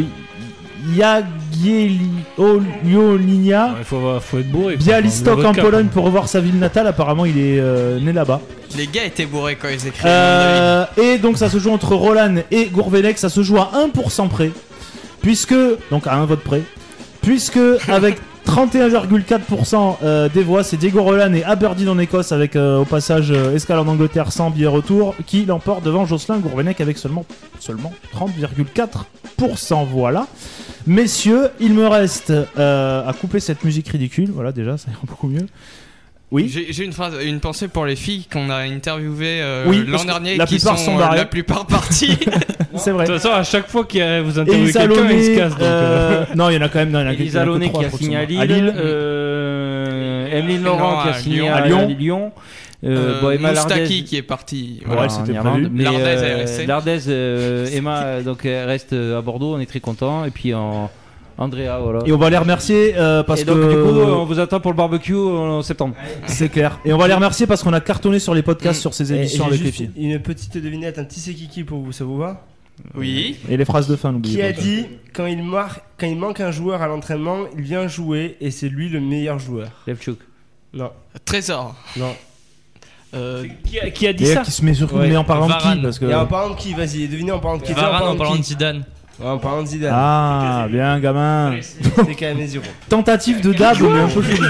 S3: Jagiellonia.
S15: Il faut, faut être bourré.
S3: Bialystok
S15: Faut
S3: en
S15: avoir le
S3: Pologne
S15: cap.
S3: pour revoir sa ville natale. Apparemment, il est euh, né là-bas.
S14: Les gars étaient bourrés quand ils écrivent.
S3: Euh, et donc, ça se joue entre Roland et Gourvenec. Ça se joue à un pour cent près. Puisque, donc à un vote près. Puisque, avec trente et un virgule quatre pour cent euh, des voix, c'est Diego Roland et Aberdeen en Écosse avec euh, au passage euh, escale en Angleterre sans billet retour qui l'emporte devant Jocelyn Gourvenec avec seulement, seulement trente virgule quatre pour cent. Voilà. Messieurs, il me reste euh, à couper cette musique ridicule. Voilà, déjà, ça ira beaucoup mieux. Oui.
S14: J'ai j'ai une phrase, une pensée pour les filles qu'on a interviewées euh,
S3: Oui,
S14: l'an
S3: parce que
S14: dernier,
S3: la
S14: qui
S3: plupart
S14: sont,
S3: sont
S14: euh,
S3: barrées.
S14: la plupart parties.
S3: C'est vrai.
S15: De toute façon, à chaque fois que vous
S3: Et
S15: interviewez
S3: Isa
S15: quelqu'un, il se
S3: Launay,
S15: casse. Donc,
S3: euh,
S15: euh,
S3: non, il y en a quand même. Non, il y en a, il y en a
S16: Elisa
S3: que
S16: Launay
S3: trois,
S16: qui a
S3: je crois,
S16: signé à
S3: qui sont
S16: Lille.
S3: à Lille.
S16: Euh, Emeline Laurent qui a signé à Lyon. Lyon.
S14: Euh, bon, Emma Moustaki qui est parti.
S16: Voilà, ouais, c'était prévu. Mais
S14: Lardez
S16: euh,
S14: est resté.
S16: Lardez, euh, Emma, donc elle reste à Bordeaux. On est très content. Et puis en Andrea, voilà.
S3: Et on va les remercier euh, parce
S16: et donc,
S3: que
S16: du coup, on vous attend pour le barbecue en septembre.
S3: C'est clair. Et on va les remercier parce qu'on a cartonné sur les podcasts mmh. sur ces émissions
S7: et, et
S3: avec les filles.
S7: Une petite devinette, un petit c'est kiki pour vous, ça vous va?
S14: Oui.
S3: Et les phrases de fin, n'oubliez
S7: pas. Qui a
S3: pas.
S7: dit quand il, mar... quand il manque un joueur à l'entraînement, il vient jouer et c'est lui le meilleur joueur?
S16: Levchuk.
S7: Non.
S14: Trésor.
S7: Non.
S14: Euh,
S10: qui, a, qui a dit et ça
S3: qui se met sur ouais. mais en parlant Varane. De qui parce que...
S7: Et en parlant de qui? Vas-y, devinez en parlant de qui?
S14: Varane en, en parlant de,
S7: de
S14: Zidane.
S7: Ouais, en parlant de Zidane.
S3: Ah, bien, gamin.
S7: C'est Casemiro.
S3: Tentative de dab, mais un peu folie.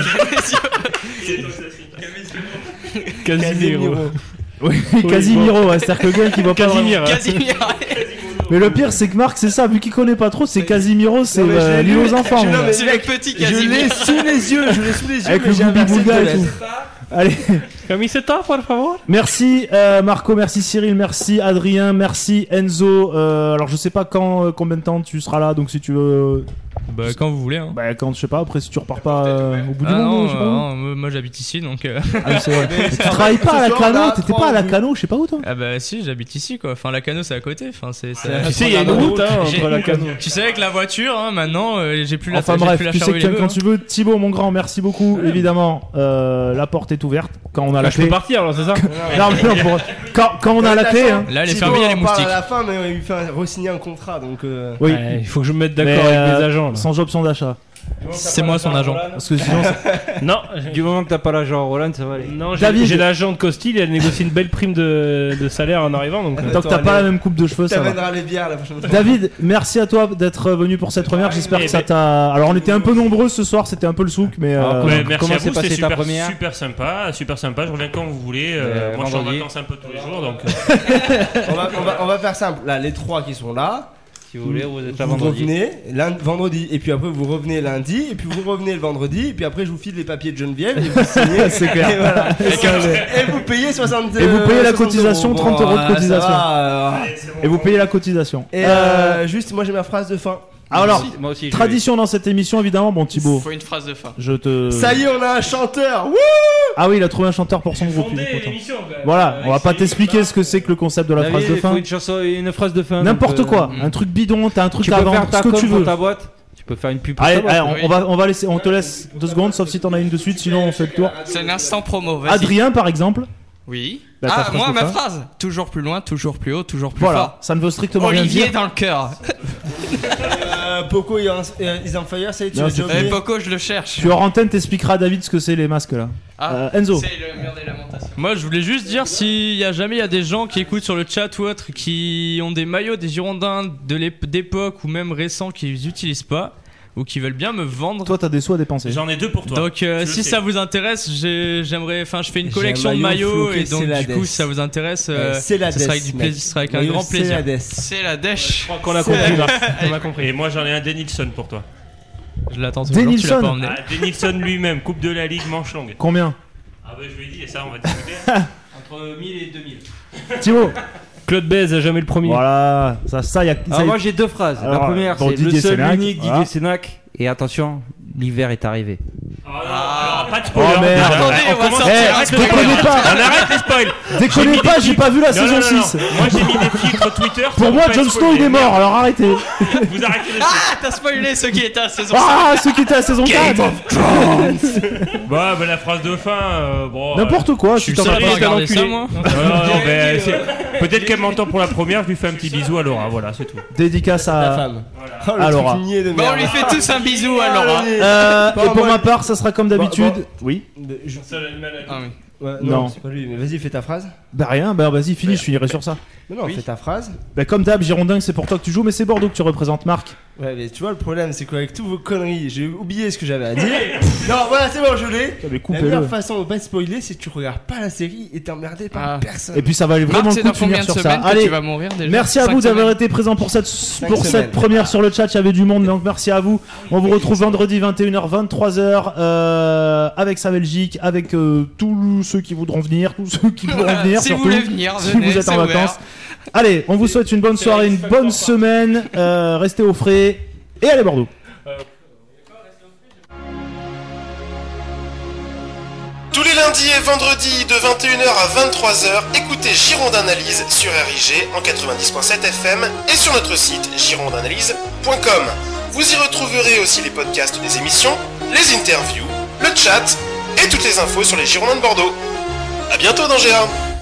S7: Casemiro.
S3: Oui, Casemiro, ouais, c'est-à-dire que le gars qui va pas
S14: Casimir. Casimir.
S3: Mais le pire, c'est que Marc, c'est ça, vu qu'il connaît pas trop, c'est Casimiro, c'est euh, lui aux enfants.
S14: C'est le petit Casimiro.
S7: Je l'ai sous les yeux, je l'ai sous les yeux.
S3: Avec le Boubi Bouga et tout. Allez.
S10: Camiseta, por favor.
S3: Merci euh, Marco, merci Cyril, merci Adrien, merci Enzo. Euh, alors je sais pas quand, euh, combien de temps tu seras là, donc si tu veux.
S14: Bah quand vous voulez. Hein.
S3: Bah quand je sais pas. Après si tu repars pas euh, au bout
S14: ah
S3: du
S14: non,
S3: monde.
S14: Euh, non, moi j'habite ici donc. Euh...
S3: Ah c'est vrai. Mais tu travailles pas à la Cano, t'étais pas à la Cano, je sais pas où toi.
S14: Ah bah si, j'habite ici quoi. Enfin la Cano c'est à côté. Enfin c'est.
S10: Tu sais il y a une route hein, entre la Cano.
S14: Tu sais avec la voiture hein, maintenant euh, j'ai plus la.
S3: Enfin bref,
S14: plus
S3: tu sais que quand tu veux, Thibaut mon grand, merci beaucoup.
S10: Ouais.
S3: Évidemment, euh, la porte est ouverte quand on a la
S10: je
S3: clé.
S10: Je peux partir alors c'est ça.
S3: Non mais non pour quand quand on a la clé.
S14: Là les fermiers il y a les moustiques.
S7: À la fin mais il fait re-signer un contrat donc.
S3: Oui.
S10: Il faut que je me mette d'accord avec mes agents.
S3: Sans option d'achat.
S14: C'est moi son agent.
S3: Parce que sinon,
S10: non,
S16: du moment que t'as pas l'agent Roland, ça va aller.
S10: Non, j'ai, j'ai l'agent de Costil, elle négocie une belle prime de, de salaire en arrivant. Donc,
S3: tant que t'as pas la même coupe de cheveux, ça va.
S7: Les bières la prochaine fois.
S3: David, merci à toi d'être venu pour cette première. J'espère que ça t'a. Alors, on était un peu nombreux ce soir, c'était un peu le souk, mais.
S12: Euh... Ouais, merci
S16: comment
S12: à vous,
S16: s'est passé
S12: super,
S16: ta première?
S12: Super sympa, super sympa. Je reviens quand vous voulez. Euh, moi, vendredi. Je suis en vacances un peu tous les jours, donc.
S7: on, va, on, va, on va faire simple. Là, les trois qui sont là.
S16: Si vous voulez, vous êtes là
S7: vous
S16: vendredi.
S7: revenez lundi, vendredi, et puis après vous revenez lundi, et puis vous revenez le vendredi, et puis après je vous file les papiers de Geneviève, et vous signez.
S3: C'est clair.
S7: Et, voilà. et vous payez soixante.
S3: Et vous payez la cotisation,
S7: euros.
S3: trente euros de cotisation.
S7: Va, euh...
S3: Et vous payez la cotisation.
S7: Et euh, euh, juste, moi j'ai ma phrase de fin.
S3: Alors,
S16: moi aussi, moi aussi,
S3: tradition dans cette émission, évidemment, bon Thibaut.
S14: Il faut une phrase de fin.
S3: Je te.
S7: Ça y est, on a un chanteur. Wouh!
S3: Ah oui, il a trouvé un chanteur pour son groupe. Voilà, on va pas t'expliquer ce que c'est que le concept de la phrase de fin.
S16: Il faut une chanson, une phrase de fin.
S3: N'importe
S16: donc,
S3: quoi,
S16: euh,
S3: un truc bidon, t'as un truc
S16: tu
S3: à
S16: peux
S3: vendre,
S16: faire ta
S3: ce que
S16: com
S3: tu veux.
S16: pour ta boîte. Tu peux faire une pub pour
S3: allez,
S16: ta boîte.
S3: allez on, on va, on va laisser, on te laisse deux secondes, sauf si t'en as une de suite, sinon on fait le tour.
S14: C'est un instant promo. Vas-y.
S3: Adrien, par exemple.
S14: Oui.
S3: Bah,
S14: ah, moi, ma phrase. Toujours plus loin, toujours plus haut, toujours plus
S3: voilà,
S14: fort.
S3: Voilà, ça ne veut strictement rien dire.
S14: Olivier dans le cœur.
S7: euh, Poco is on fire, ça y est, tu l'as
S14: dit. Poco, je le cherche.
S3: Tu hors antenne, t'expliqueras à David ce que c'est les masques là.
S14: Ah,
S3: euh, Enzo.
S14: C'est le mur des lamentations. Moi, je voulais juste dire s'il y a jamais il y a des gens qui écoutent sur le chat ou autre qui ont des maillots des Girondins de d'époque ou même récents qu'ils utilisent pas. Ou qui veulent bien me vendre.
S3: Toi, t'as des sous à dépenser.
S12: J'en ai deux pour toi.
S14: Donc, euh, si ça vous intéresse, j'ai, j'aimerais, enfin, je fais une collection de maillots et donc du coup, si ça vous intéresse, euh,
S7: c'est la
S14: ça sera avec du plaisir, ça sera avec un grand plaisir. C'est la dèche.
S12: Je crois qu'on a compris. Là. On a compris. Et moi, j'en ai un Denilson pour toi.
S14: Je l'attends toujours. Tu l'as pas emmené.
S12: Ah, Denilson lui-même, coupe de la ligue, manche longue.
S3: Combien?
S12: Ah bah je lui ai dit et ça, on va discuter.
S14: Entre mille et deux mille.
S3: Thibaut.
S10: Claude Bèze a jamais le premier.
S3: Voilà, ça, ça, y a.
S16: Alors, moi, j'ai deux phrases.
S3: Alors,
S16: la première,
S3: bon,
S16: c'est
S3: Didier
S16: le seul
S3: Sénac,
S16: unique
S3: voilà.
S16: Didier Sénac. Et attention, l'hiver est arrivé.
S12: Oh non, alors pas de spoiler.
S3: Oh merde.
S14: Attendez, on, on va sortir.
S3: Eh, déconnez pas.
S12: On arrête les spoils.
S3: Déconnez pas, j'ai pas vu la
S12: non,
S3: saison
S12: non, non,
S3: six.
S12: Non. Moi j'ai mis des filtres Twitter.
S3: Pour moi, Jon Snow il est mort, alors arrêtez.
S12: Vous arrêtez les
S14: Ah, t'as spoilé ceux qui étaient à la saison cinq.
S3: Ah, ceux qui étaient à la saison quatre.
S12: Bah, bah la phrase de fin, euh, bon.
S3: N'importe quoi,
S12: je suis
S3: tu t'en
S12: seul
S3: vas
S12: à
S14: regarder ça, moi.
S12: Non, non, mais peut-être qu'elle m'entend pour la première, je lui fais un petit bisou à Laura, voilà, c'est tout.
S3: Dédicace à
S7: la femme.
S3: Oh, à Laura.
S14: Bon, on lui fait tous un bisou à Laura.
S3: Euh, et pour ma part, ça sera comme d'habitude.
S7: Bon, bon.
S3: Oui.
S7: Je...
S14: Ah oui.
S7: Ouais, non,
S3: non.
S7: c'est pas lui, mais vas-y, fais ta phrase.
S3: Bah rien, bah vas-y, finis, je finirai sur ça.
S7: Mais non, oui. Fais ta phrase.
S3: Bah comme d'hab, Girondin, c'est pour toi que tu joues, mais c'est Bordeaux que tu représentes, Marc.
S7: Ouais, mais tu vois, le problème, c'est qu'avec toutes vos conneries, j'ai oublié ce que j'avais à dire. Non, voilà, c'est bon, je l'ai. La meilleure façon de pas spoiler, c'est que tu regardes pas la série et t'es emmerdé par ah. personne.
S3: Et puis ça va vraiment
S14: Marc,
S3: le coup de finir sur ça.
S14: Allez, tu vas mourir déjà.
S3: Merci à vous d'avoir été présents pour cette pour cette première sur le chat. Il y avait du monde, donc merci à vous. On vous retrouve vendredi vingt et une heures, vingt-trois heures euh, avec sa Belgique, avec euh, tous ceux qui voudront venir, tous ceux qui pourront venir.
S14: Si
S3: surtout,
S14: vous voulez venir,
S3: si
S14: venez,
S3: vous êtes en
S14: ouvert.
S3: vacances. Allez, on vous souhaite une bonne soirée, une bonne semaine. Euh, restez au frais et allez Bordeaux.
S17: lundi et vendredi de vingt et une heures à vingt-trois heures, écoutez Gironde Analyse sur R I G en quatre-vingt-dix virgule sept F M et sur notre site gironde analyse point com. Vous y retrouverez aussi les podcasts des émissions, les interviews, le chat et toutes les infos sur les Girondins de Bordeaux. A bientôt dans G A.